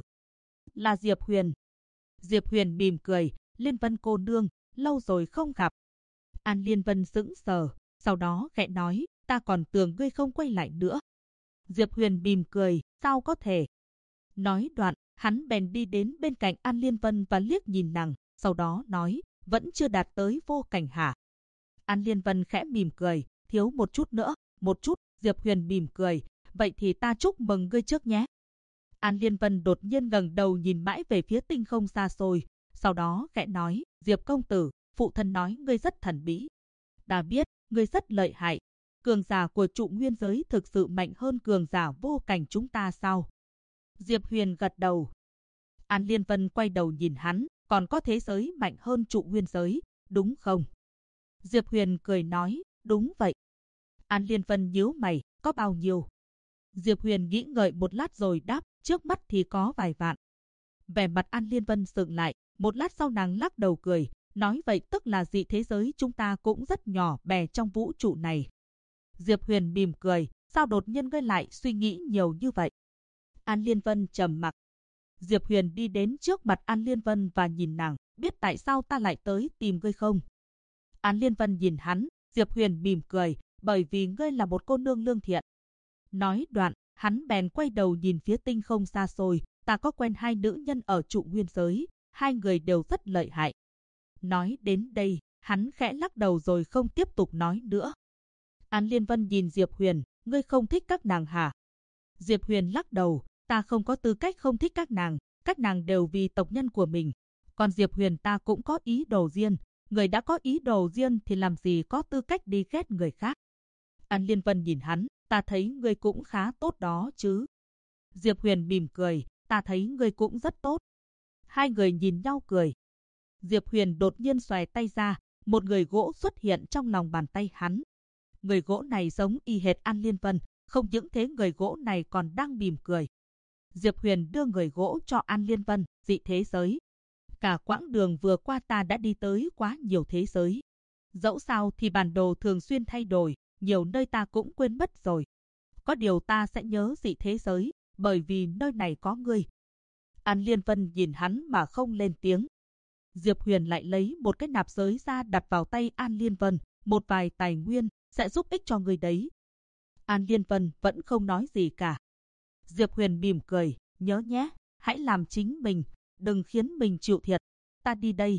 Speaker 1: Là Diệp Huyền. Diệp Huyền mỉm cười, Liên Vân cô nương, lâu rồi không gặp. An Liên Vân sững sờ, sau đó khẽ nói, ta còn tưởng ngươi không quay lại nữa. Diệp Huyền mỉm cười, sao có thể. Nói đoạn, hắn bèn đi đến bên cạnh An Liên Vân và liếc nhìn nàng, sau đó nói, vẫn chưa đạt tới vô cảnh hả? An Liên Vân khẽ mỉm cười, thiếu một chút nữa, một chút. Diệp Huyền mỉm cười, vậy thì ta chúc mừng ngươi trước nhé. An Liên Vân đột nhiên ngẩng đầu nhìn mãi về phía tinh không xa xôi, sau đó khẽ nói, Diệp công tử, phụ thân nói ngươi rất thần bí. Ta biết, ngươi rất lợi hại. Cường giả của trụ nguyên giới thực sự mạnh hơn cường giả vô cảnh chúng ta sao? Diệp Huyền gật đầu. An Liên Vân quay đầu nhìn hắn, còn có thế giới mạnh hơn trụ nguyên giới, đúng không? Diệp Huyền cười nói, đúng vậy. An Liên Vân nhíu mày, có bao nhiêu? Diệp Huyền nghĩ ngợi một lát rồi đáp, trước mắt thì có vài vạn. Vẻ mặt An Liên Vân sượng lại, một lát sau nàng lắc đầu cười, nói vậy tức là dị thế giới chúng ta cũng rất nhỏ bé trong vũ trụ này. Diệp Huyền mỉm cười, sao đột nhiên ngươi lại suy nghĩ nhiều như vậy? An Liên Vân trầm mặc. Diệp Huyền đi đến trước mặt An Liên Vân và nhìn nàng, biết tại sao ta lại tới tìm ngươi không? An Liên Vân nhìn hắn, Diệp Huyền mỉm cười, bởi vì ngươi là một cô nương lương thiện. Nói đoạn, hắn bèn quay đầu nhìn phía tinh không xa xôi, ta có quen hai nữ nhân ở trụ nguyên giới, hai người đều rất lợi hại. Nói đến đây, hắn khẽ lắc đầu rồi không tiếp tục nói nữa. An Liên Vân nhìn Diệp Huyền, ngươi không thích các nàng hả? Diệp Huyền lắc đầu, ta không có tư cách không thích các nàng đều vì tộc nhân của mình. Còn Diệp Huyền ta cũng có ý đồ riêng, người đã có ý đồ riêng thì làm gì có tư cách đi ghét người khác. An Liên Vân nhìn hắn, ta thấy ngươi cũng khá tốt đó chứ. Diệp Huyền mỉm cười, ta thấy ngươi cũng rất tốt. Hai người nhìn nhau cười. Diệp Huyền đột nhiên xòe tay ra, một người gỗ xuất hiện trong lòng bàn tay hắn. Người gỗ này giống y hệt An Liên Vân, không những thế người gỗ này còn đang mỉm cười. Diệp Huyền đưa người gỗ cho An Liên Vân, dị thế giới. Cả quãng đường vừa qua ta đã đi tới quá nhiều thế giới. Dẫu sao thì bản đồ thường xuyên thay đổi, nhiều nơi ta cũng quên mất rồi. Có điều ta sẽ nhớ dị thế giới, bởi vì nơi này có ngươi. An Liên Vân nhìn hắn mà không lên tiếng. Diệp Huyền lại lấy một cái nạp giới ra đặt vào tay An Liên Vân, một vài tài nguyên, sẽ giúp ích cho ngươi đấy. An Liên Vân vẫn không nói gì cả. Diệp Huyền mỉm cười, nhớ nhé, hãy làm chính mình, đừng khiến mình chịu thiệt, ta đi đây.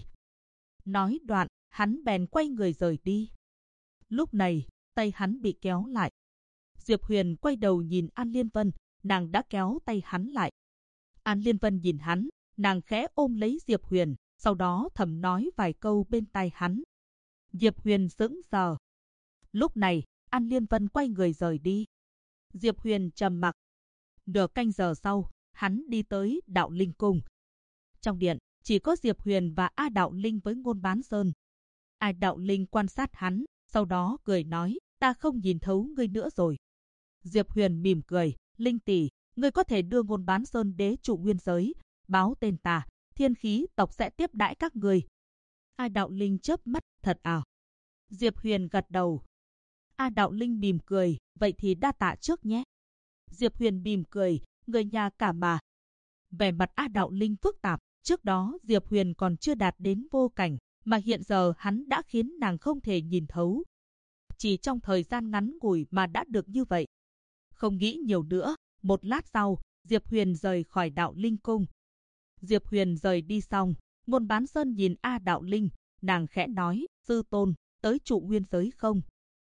Speaker 1: Nói đoạn, hắn bèn quay người rời đi. Lúc này, tay hắn bị kéo lại. Diệp Huyền quay đầu nhìn An Liên Vân, nàng đã kéo tay hắn lại. An Liên Vân nhìn hắn, nàng khẽ ôm lấy Diệp Huyền, sau đó thầm nói vài câu bên tai hắn. Diệp Huyền sững sờ. Lúc này, An Liên Vân quay người rời đi. Diệp Huyền trầm mặc. Nửa canh giờ sau, hắn đi tới Đạo Linh Cung. Trong điện, chỉ có Diệp Huyền và A Đạo Linh với Ngôn Bán Sơn. A Đạo Linh quan sát hắn, sau đó cười nói, ta không nhìn thấu ngươi nữa rồi. Diệp Huyền mỉm cười, Linh tỷ, ngươi có thể đưa Ngôn Bán Sơn đế trụ nguyên giới, báo tên ta, Thiên Khí tộc sẽ tiếp đãi các ngươi. A Đạo Linh chớp mắt, thật à? Diệp Huyền gật đầu. A Đạo Linh mỉm cười, vậy thì đa tạ trước nhé. Diệp Huyền mỉm cười, người nhà cả mà. Vẻ mặt A Đạo Linh phức tạp, trước đó Diệp Huyền còn chưa đạt đến vô cảnh, mà hiện giờ hắn đã khiến nàng không thể nhìn thấu. Chỉ trong thời gian ngắn ngủi mà đã được như vậy. Không nghĩ nhiều nữa, một lát sau, Diệp Huyền rời khỏi Đạo Linh Cung. Diệp Huyền rời đi xong, Ngôn Bán Sơn nhìn A Đạo Linh, nàng khẽ nói, sư tôn, tới trụ nguyên giới không?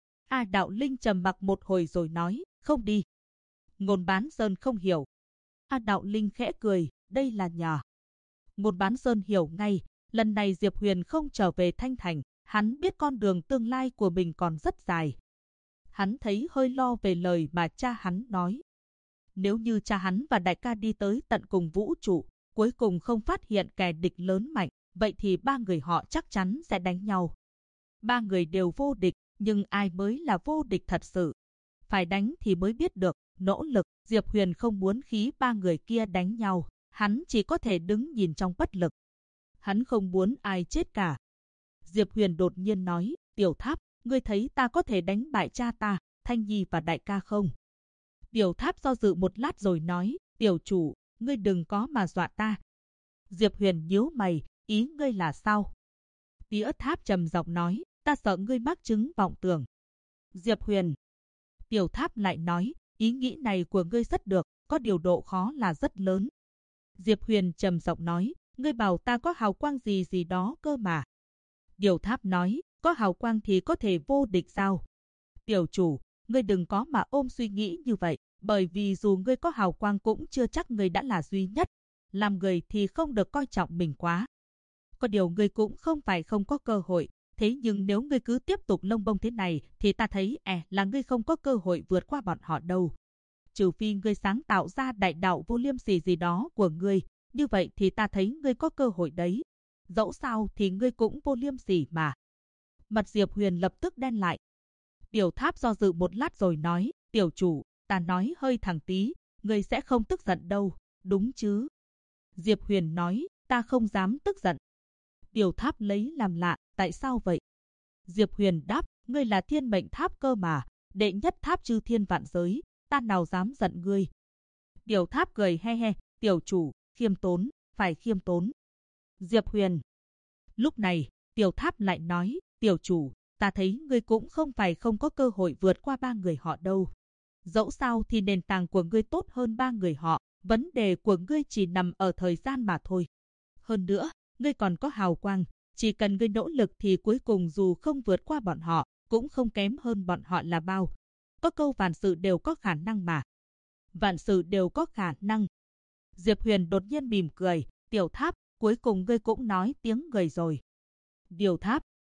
Speaker 1: A Đạo Linh trầm mặc một hồi rồi nói, không đi. Ngôn Bán Sơn không hiểu. A Đạo Linh khẽ cười, đây là nhà. Ngôn Bán Sơn hiểu ngay, lần này Diệp Huyền không trở về Thanh Thành, hắn biết con đường tương lai của mình còn rất dài. Hắn thấy hơi lo về lời mà cha hắn nói. Nếu như cha hắn và đại ca đi tới tận cùng vũ trụ, cuối cùng không phát hiện kẻ địch lớn mạnh, vậy thì ba người họ chắc chắn sẽ đánh nhau. Ba người đều vô địch, nhưng ai mới là vô địch thật sự? Phải đánh thì mới biết được, nỗ lực, Diệp Huyền không muốn khí ba người kia đánh nhau, hắn chỉ có thể đứng nhìn trong bất lực. Hắn không muốn ai chết cả. Diệp Huyền đột nhiên nói, Tiểu Tháp, ngươi thấy ta có thể đánh bại cha ta, Thanh Nhi và đại ca không? Tiểu Tháp do dự một lát rồi nói, tiểu chủ, ngươi đừng có mà dọa ta. Diệp Huyền nhíu mày, ý ngươi là sao? Tía Tháp trầm giọng nói, ta sợ ngươi mắc chứng vọng tưởng. Diệp Huyền. Tiểu Tháp lại nói, ý nghĩ này của ngươi rất được, có điều độ khó là rất lớn. Diệp Huyền trầm giọng nói, ngươi bảo ta có hào quang gì gì đó cơ mà. Tiểu Tháp nói, có hào quang thì có thể vô địch sao? Tiểu chủ, ngươi đừng có mà ôm suy nghĩ như vậy, bởi vì dù ngươi có hào quang cũng chưa chắc ngươi đã là duy nhất. Làm người thì không được coi trọng mình quá. Có điều ngươi cũng không phải không có cơ hội, thế nhưng nếu ngươi cứ tiếp tục lông bông thế này thì ta thấy là ngươi không có cơ hội vượt qua bọn họ đâu. Trừ phi ngươi sáng tạo ra đại đạo vô liêm sỉ gì đó của ngươi, như vậy thì ta thấy ngươi có cơ hội đấy. Dẫu sao thì ngươi cũng vô liêm sỉ mà. Mặt Diệp Huyền lập tức đen lại. Tiểu Tháp do dự một lát rồi nói, tiểu chủ, ta nói hơi thẳng tí, ngươi sẽ không tức giận đâu, đúng chứ? Diệp Huyền nói, ta không dám tức giận. Tiểu Tháp lấy làm lạ, tại sao vậy? Diệp Huyền đáp, ngươi là thiên mệnh tháp cơ mà, đệ nhất tháp chư thiên vạn giới, ta nào dám giận ngươi. Tiểu Tháp cười he he, tiểu chủ, khiêm tốn, phải khiêm tốn. Diệp Huyền. Lúc này, Tiểu Tháp lại nói, tiểu chủ, ta thấy ngươi cũng không phải không có cơ hội vượt qua ba người họ đâu. Dẫu sao thì nền tảng của ngươi tốt hơn ba người họ, vấn đề của ngươi chỉ nằm ở thời gian mà thôi. Hơn nữa, ngươi còn có hào quang, chỉ cần ngươi nỗ lực thì cuối cùng dù không vượt qua bọn họ, cũng không kém hơn bọn họ là bao. Có câu vạn sự đều có khả năng mà. Vạn sự đều có khả năng. Diệp Huyền đột nhiên mỉm cười, Tiểu Tháp, cuối cùng ngươi cũng nói tiếng người rồi. Tiểu Tháp,